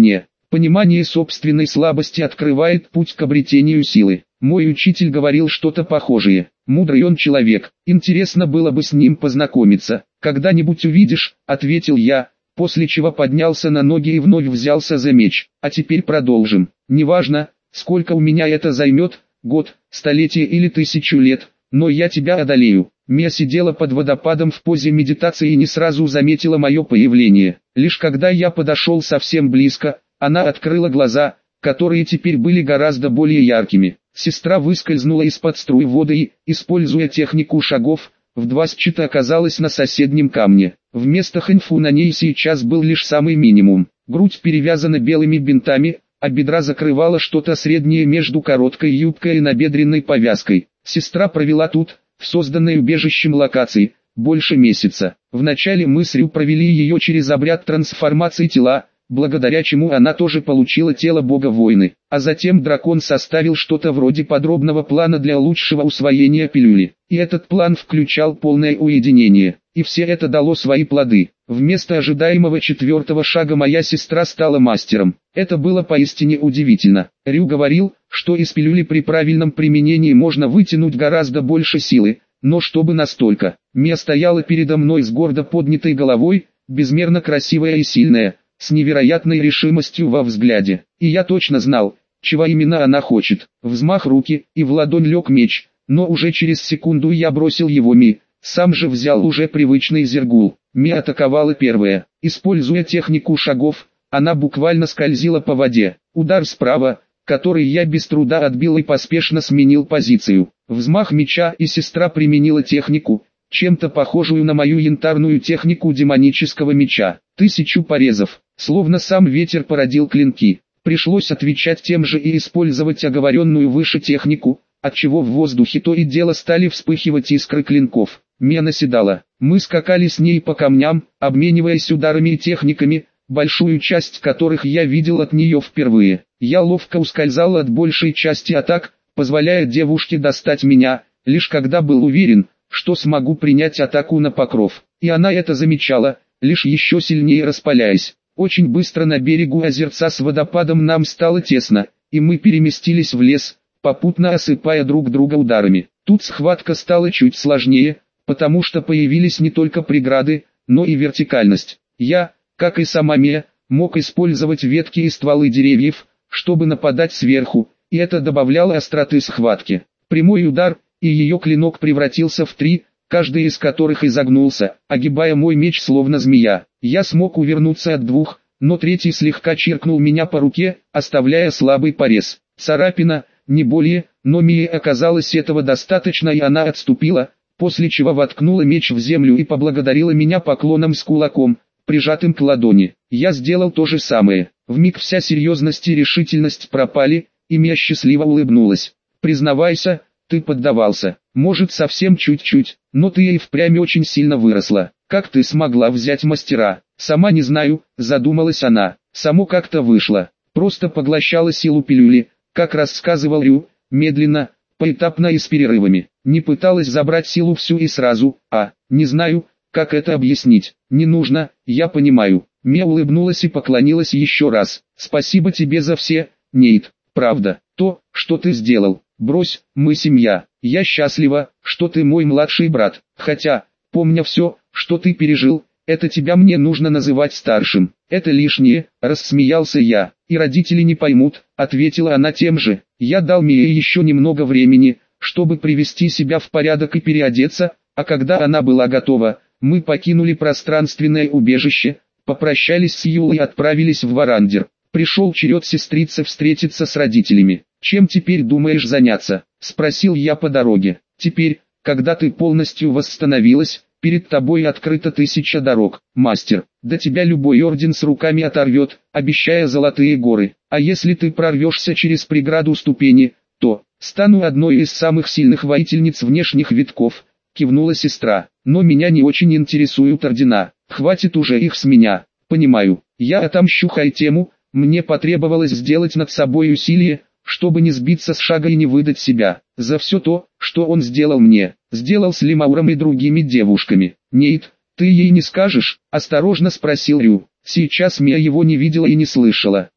Понимание собственной слабости открывает путь к обретению силы. Мой учитель говорил что-то похожее. Мудрый он человек, интересно было бы с ним познакомиться. Когда-нибудь увидишь, ответил я, после чего поднялся на ноги и вновь взялся за меч. А теперь продолжим. Неважно, сколько у меня это займет, год, столетие или тысячу лет, но я тебя одолею. Мия сидела под водопадом в позе медитации и не сразу заметила мое появление. Лишь когда я подошел совсем близко, она открыла глаза, которые теперь были гораздо более яркими. Сестра выскользнула из-под струй воды и, используя технику шагов, в два счета оказалась на соседнем камне. Вместо хэнфу на ней сейчас был лишь самый минимум. Грудь перевязана белыми бинтами, а бедра закрывало что-то среднее между короткой юбкой и набедренной повязкой. Сестра провела тут, в созданной убежищем локации, больше месяца. Вначале мы с Рю провели ее через обряд трансформации тела, благодаря чему она тоже получила тело бога войны, а затем дракон составил что-то вроде подробного плана для лучшего усвоения пилюли. И этот план включал полное уединение, и все это дало свои плоды. Вместо ожидаемого четвертого шага моя сестра стала мастером. Это было поистине удивительно. Рю говорил, что из пилюли при правильном применении можно вытянуть гораздо больше силы, но чтобы настолько. Мия стояла передо мной с гордо поднятой головой, безмерно красивая и сильная, с невероятной решимостью во взгляде. И я точно знал, чего именно она хочет. Взмах руки, и в ладонь лег меч, но уже через секунду я бросил его Ми, сам же взял уже привычный зергул. Ми атаковала первая. Используя технику шагов, она буквально скользила по воде. Удар справа, который я без труда отбил и поспешно сменил позицию. Взмах меча, и сестра применила технику, чем-то похожую на мою янтарную технику демонического меча. Тысячу порезов, словно сам ветер породил клинки. Пришлось отвечать тем же и использовать оговоренную выше технику, отчего в воздухе то и дело стали вспыхивать искры клинков. Мия наседала. Мы скакали с ней по камням, обмениваясь ударами и техниками, большую часть которых я видел от нее впервые. Я ловко ускользал от большей части атак, позволяя девушке достать меня, лишь когда был уверен, что смогу принять атаку на покров. И она это замечала, лишь еще сильнее распаляясь. Очень быстро на берегу озерца с водопадом нам стало тесно, и мы переместились в лес, попутно осыпая друг друга ударами. Тут схватка стала чуть сложнее, потому что появились не только преграды, но и вертикальность. Я, как и сама Мия, мог использовать ветки и стволы деревьев, чтобы нападать сверху, и это добавляло остроты схватки. Прямой удар, и ее клинок превратился в три, каждый из которых изогнулся, огибая мой меч словно змея. Я смог увернуться от двух, но третий слегка чиркнул меня по руке, оставляя слабый порез. Царапина, не более, но Мии оказалось этого достаточно, и она отступила, после чего воткнула меч в землю и поблагодарила меня поклоном с кулаком, прижатым к ладони. Я сделал то же самое. Вмиг вся серьезность и решительность пропали, и Мия счастливо улыбнулась. «Признавайся, ты поддавался, может совсем чуть-чуть, но ты и впрямь очень сильно выросла. Как ты смогла взять мастера?» «Сама не знаю», задумалась она. «Само как-то вышло. Просто поглощала силу пилюли, как рассказывал Рю, медленно, поэтапно и с перерывами. Не пыталась забрать силу всю и сразу, а, не знаю, как это объяснить. Не нужно, я понимаю». Мия улыбнулась и поклонилась еще раз. «Спасибо тебе за все, Нейт, правда, то, что ты сделал. Брось, мы семья. Я счастлива, что ты мой младший брат. Хотя, помня все, что ты пережил, это тебя мне нужно называть старшим. Это лишнее», рассмеялся я. «И родители не поймут», ответила она тем же. Я дал Мие еще немного времени, чтобы привести себя в порядок и переодеться, а когда она была готова, мы покинули пространственное убежище, попрощались с Юлой и отправились в Варандер. Пришел черед сестрицы встретиться с родителями. «Чем теперь думаешь заняться?» – спросил я по дороге. «Теперь, когда ты полностью восстановилась, перед тобой открыта тысяча дорог, мастер. До тебя любой орден с руками оторвет, обещая золотые горы. А если ты прорвешься через преграду ступени, то стану одной из самых сильных воительниц внешних витков», – кивнула сестра. «Но меня не очень интересуют ордена. Хватит уже их с меня. Понимаю, я отомщу Хайтему, мне потребовалось сделать над собой усилие, чтобы не сбиться с шага и не выдать себя, за все то, что он сделал мне, сделал с Лимауром и другими девушками. Нейт, ты ей не скажешь?» – осторожно спросил Рю. Сейчас Мия его не видела и не слышала.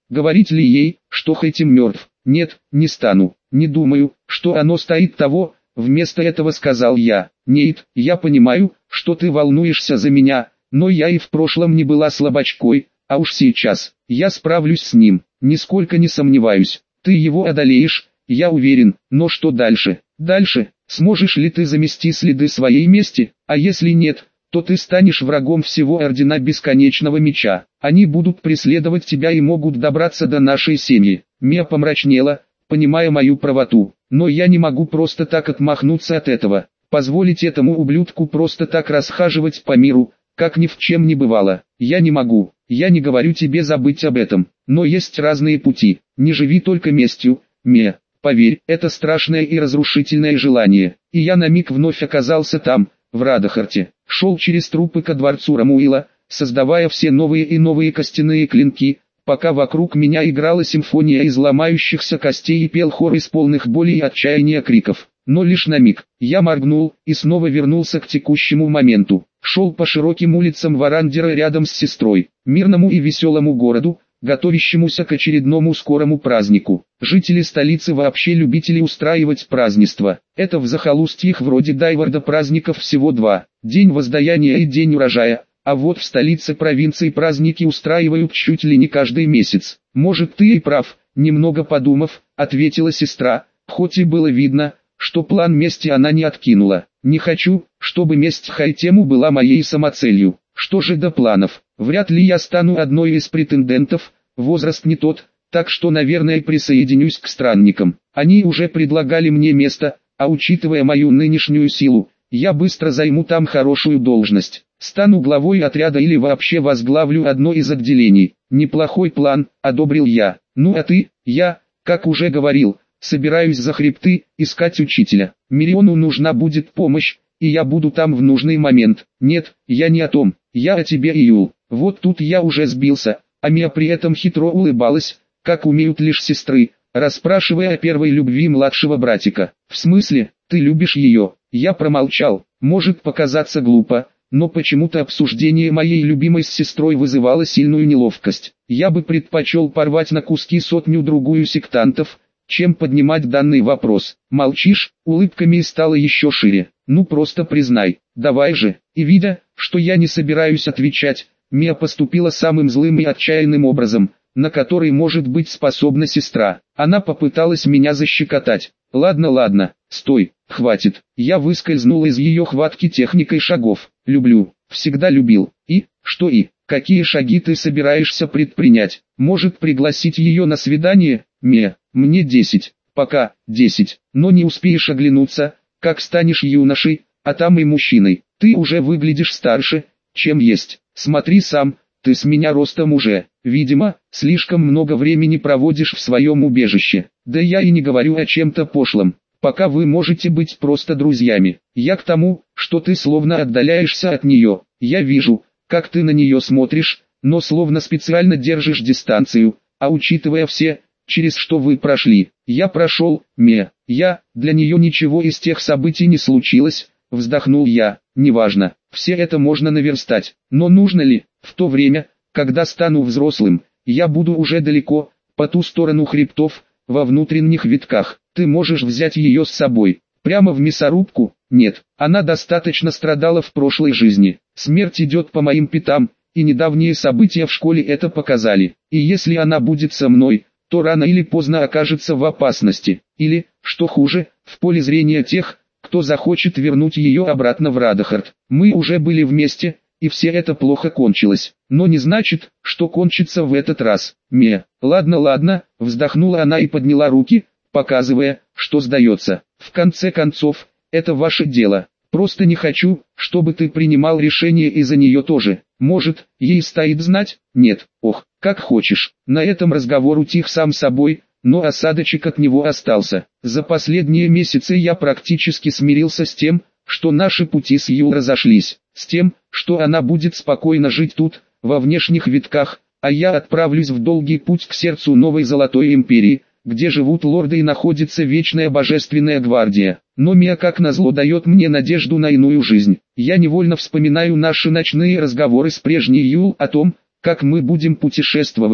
Говорить ли ей, что Хэтим мертв? Нет, не стану. Не думаю, что оно стоит того. Вместо этого сказал я: «Нейт, я понимаю, что ты волнуешься за меня, но я и в прошлом не была слабачкой, а уж сейчас, я справлюсь с ним, нисколько не сомневаюсь. Ты его одолеешь, я уверен, но что дальше? Дальше, сможешь ли ты замести следы своей мести, а если нет, то ты станешь врагом всего Ордена Бесконечного Меча. Они будут преследовать тебя и могут добраться до нашей семьи». Мия помрачнела, понимая мою правоту. Но я не могу просто так отмахнуться от этого, позволить этому ублюдку просто так расхаживать по миру, как ни в чем не бывало. Я не могу, я не говорю тебе забыть об этом, но есть разные пути. Не живи только местью, Мия. Поверь, это страшное и разрушительное желание. И я на миг вновь оказался там, в Радахарте. Шел через трупы ко дворцу Рамуила, создавая все новые и новые костяные клинки, пока вокруг меня играла симфония из ломающихся костей и пел хор из полных боли и отчаяния криков. Но лишь на миг. Я моргнул и снова вернулся к текущему моменту. Шел по широким улицам Варандера рядом с сестрой, мирному и веселому городу, готовящемуся к очередному скорому празднику. Жители столицы вообще любители устраивать празднества. Это в захолустьях вроде Дайварда праздников всего два: День воздаяния и День урожая. А вот в столице провинции праздники устраивают чуть ли не каждый месяц. «Может, ты и прав», — немного подумав, ответила сестра, хоть и было видно, что план мести она не откинула. «Не хочу, чтобы месть Хайтему была моей самоцелью. Что же до планов? Вряд ли я стану одной из претендентов, возраст не тот, так что, наверное, присоединюсь к странникам. Они уже предлагали мне место, а учитывая мою нынешнюю силу, я быстро займу там хорошую должность. Стану главой отряда или вообще возглавлю одно из отделений. Неплохой план», — одобрил я. «Ну а ты?» «Я, как уже говорил, собираюсь за хребты, искать учителя. Мириону нужна будет помощь, и я буду там в нужный момент». «Нет, я не о том, я о тебе, Июл». Вот тут я уже сбился, а Мия при этом хитро улыбалась, как умеют лишь сестры, расспрашивая о первой любви младшего братика. «В смысле, ты любишь ее?» Я промолчал. Может показаться глупо, но почему-то обсуждение моей любимой с сестрой вызывало сильную неловкость. Я бы предпочел порвать на куски сотню-другую сектантов, чем поднимать данный вопрос. «Молчишь?» Улыбка Мии стала еще шире. «Ну просто признай, давай же». И видя, что я не собираюсь отвечать, Мия поступила самым злым и отчаянным образом, на который может быть способна сестра. Она попыталась меня защекотать. «Ладно, ладно, стой, хватит». Я выскользнул из ее хватки техникой шагов. «Люблю, всегда любил. И, что и, какие шаги ты собираешься предпринять? Может пригласить ее на свидание?» «Мия, мне десять, пока, десять, но не успеешь оглянуться, как станешь юношей, а там и мужчиной. Ты уже выглядишь старше, чем есть. Смотри сам, ты с меня ростом уже, видимо, слишком много времени проводишь в своем убежище. Да я и не говорю о чем-то пошлом. Пока вы можете быть просто друзьями. Я к тому, что ты словно отдаляешься от нее. Я вижу, как ты на нее смотришь, но словно специально держишь дистанцию, а учитывая все, через что вы прошли, я прошел, Мия, я, для нее ничего из тех событий не случилось», — вздохнул я. «Неважно, все это можно наверстать, но нужно ли, в то время, когда стану взрослым, я буду уже далеко, по ту сторону хребтов, во внутренних витках. Ты можешь взять ее с собой, прямо в мясорубку?» «Нет, она достаточно страдала в прошлой жизни, смерть идет по моим пятам, и недавние события в школе это показали, и если она будет со мной, то рано или поздно окажется в опасности, или, что хуже, в поле зрения тех, кто захочет вернуть ее обратно в Радахарт. Мы уже были вместе, и все это плохо кончилось, но не значит, что кончится в этот раз. Мия, ладно, ладно», — вздохнула она и подняла руки, показывая, что сдается. «В конце концов, это ваше дело. Просто не хочу, чтобы ты принимал решение из-за нее тоже. Может, ей стоит знать?» «Нет, ох, как хочешь». На этом разговор утих сам собой, но осадочек от него остался. За последние месяцы я практически смирился с тем, что наши пути с Ю разошлись, с тем, что она будет спокойно жить тут, во внешних витках, а я отправлюсь в долгий путь к сердцу новой Золотой Империи, где живут лорды и находится Вечная Божественная Гвардия. Но Мия как назло дает мне надежду на иную жизнь. Я невольно вспоминаю наши ночные разговоры с прежней Юл о том, как мы будем путешествовать,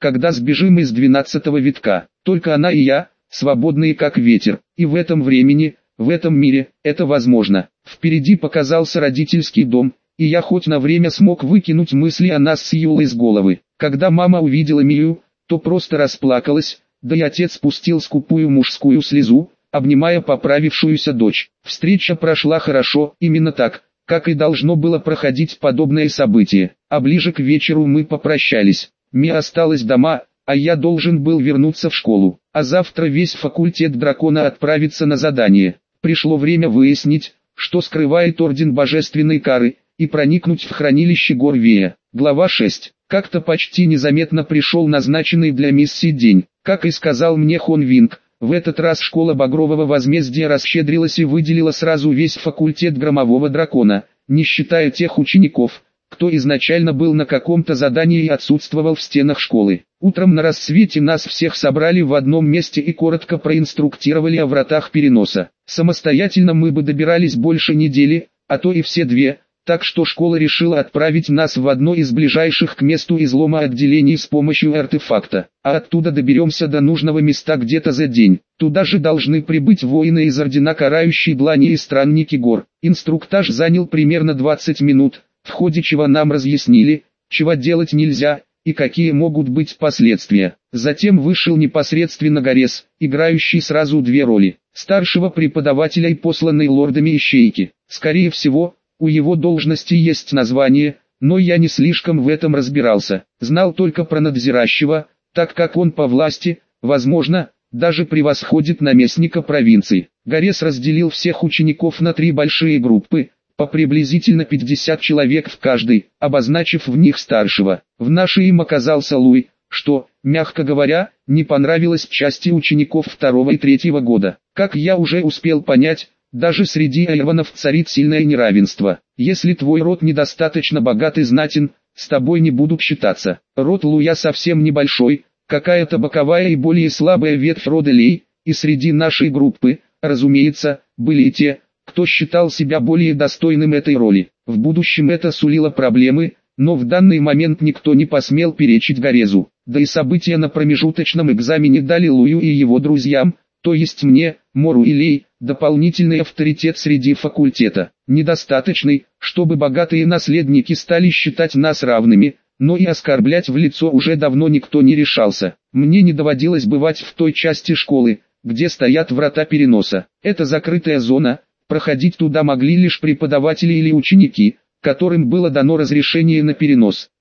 когда сбежим из двенадцатого витка. Только она и я, свободные как ветер, и в этом времени, в этом мире, это возможно. Впереди показался родительский дом, и я хоть на время смог выкинуть мысли о нас с Юлой из головы. Когда мама увидела Мию, то просто расплакалась, да и отец пустил скупую мужскую слезу, обнимая поправившуюся дочь. Встреча прошла хорошо, именно так, как и должно было проходить подобное событие. А ближе к вечеру мы попрощались. Мия осталась дома, а я должен был вернуться в школу. А завтра весь факультет дракона отправится на задание. Пришло время выяснить, что скрывает Орден Божественной Кары, и проникнуть в хранилище гор Вея. Глава шесть. Как-то почти незаметно пришел назначенный для миссии день. Как и сказал мне Хон Винг, в этот раз школа Багрового Возмездия расщедрилась и выделила сразу весь факультет Громового Дракона, не считая тех учеников, кто изначально был на каком-то задании и отсутствовал в стенах школы. Утром на рассвете нас всех собрали в одном месте и коротко проинструктировали о вратах переноса. Самостоятельно мы бы добирались больше недели, а то и все две, так что школа решила отправить нас в одно из ближайших к месту излома отделений с помощью артефакта, а оттуда доберемся до нужного места где-то за день. Туда же должны прибыть воины из Ордена Карающей Длани и Странники Гор. Инструктаж занял примерно двадцать минут, в ходе чего нам разъяснили, чего делать нельзя, и какие могут быть последствия. Затем вышел непосредственно Горес, играющий сразу две роли: старшего преподавателя и посланной лордами ищейки. Скорее всего, у его должности есть название, но я не слишком в этом разбирался. Знал только про надзирающего, так как он по власти, возможно, даже превосходит наместника провинции. Горес разделил всех учеников на три большие группы, по приблизительно пятьдесят человек в каждой, обозначив в них старшего. В нашей им оказался Луи, что, мягко говоря, не понравилось части учеников второго и третьего года. Как я уже успел понять, даже среди айрванов царит сильное неравенство. Если твой род недостаточно богат и знатен, с тобой не будут считаться. Род Луя совсем небольшой, какая-то боковая и более слабая ветвь рода Лей, и среди нашей группы, разумеется, были и те, кто считал себя более достойным этой роли. В будущем это сулило проблемы, но в данный момент никто не посмел перечить Горезу. Да и события на промежуточном экзамене дали Лую и его друзьям, то есть мне, Мору и Лей, дополнительный авторитет среди факультета. Недостаточный, чтобы богатые наследники стали считать нас равными, но и оскорблять в лицо уже давно никто не решался. Мне не доводилось бывать в той части школы, где стоят врата переноса. Это закрытая зона, проходить туда могли лишь преподаватели или ученики, которым было дано разрешение на перенос.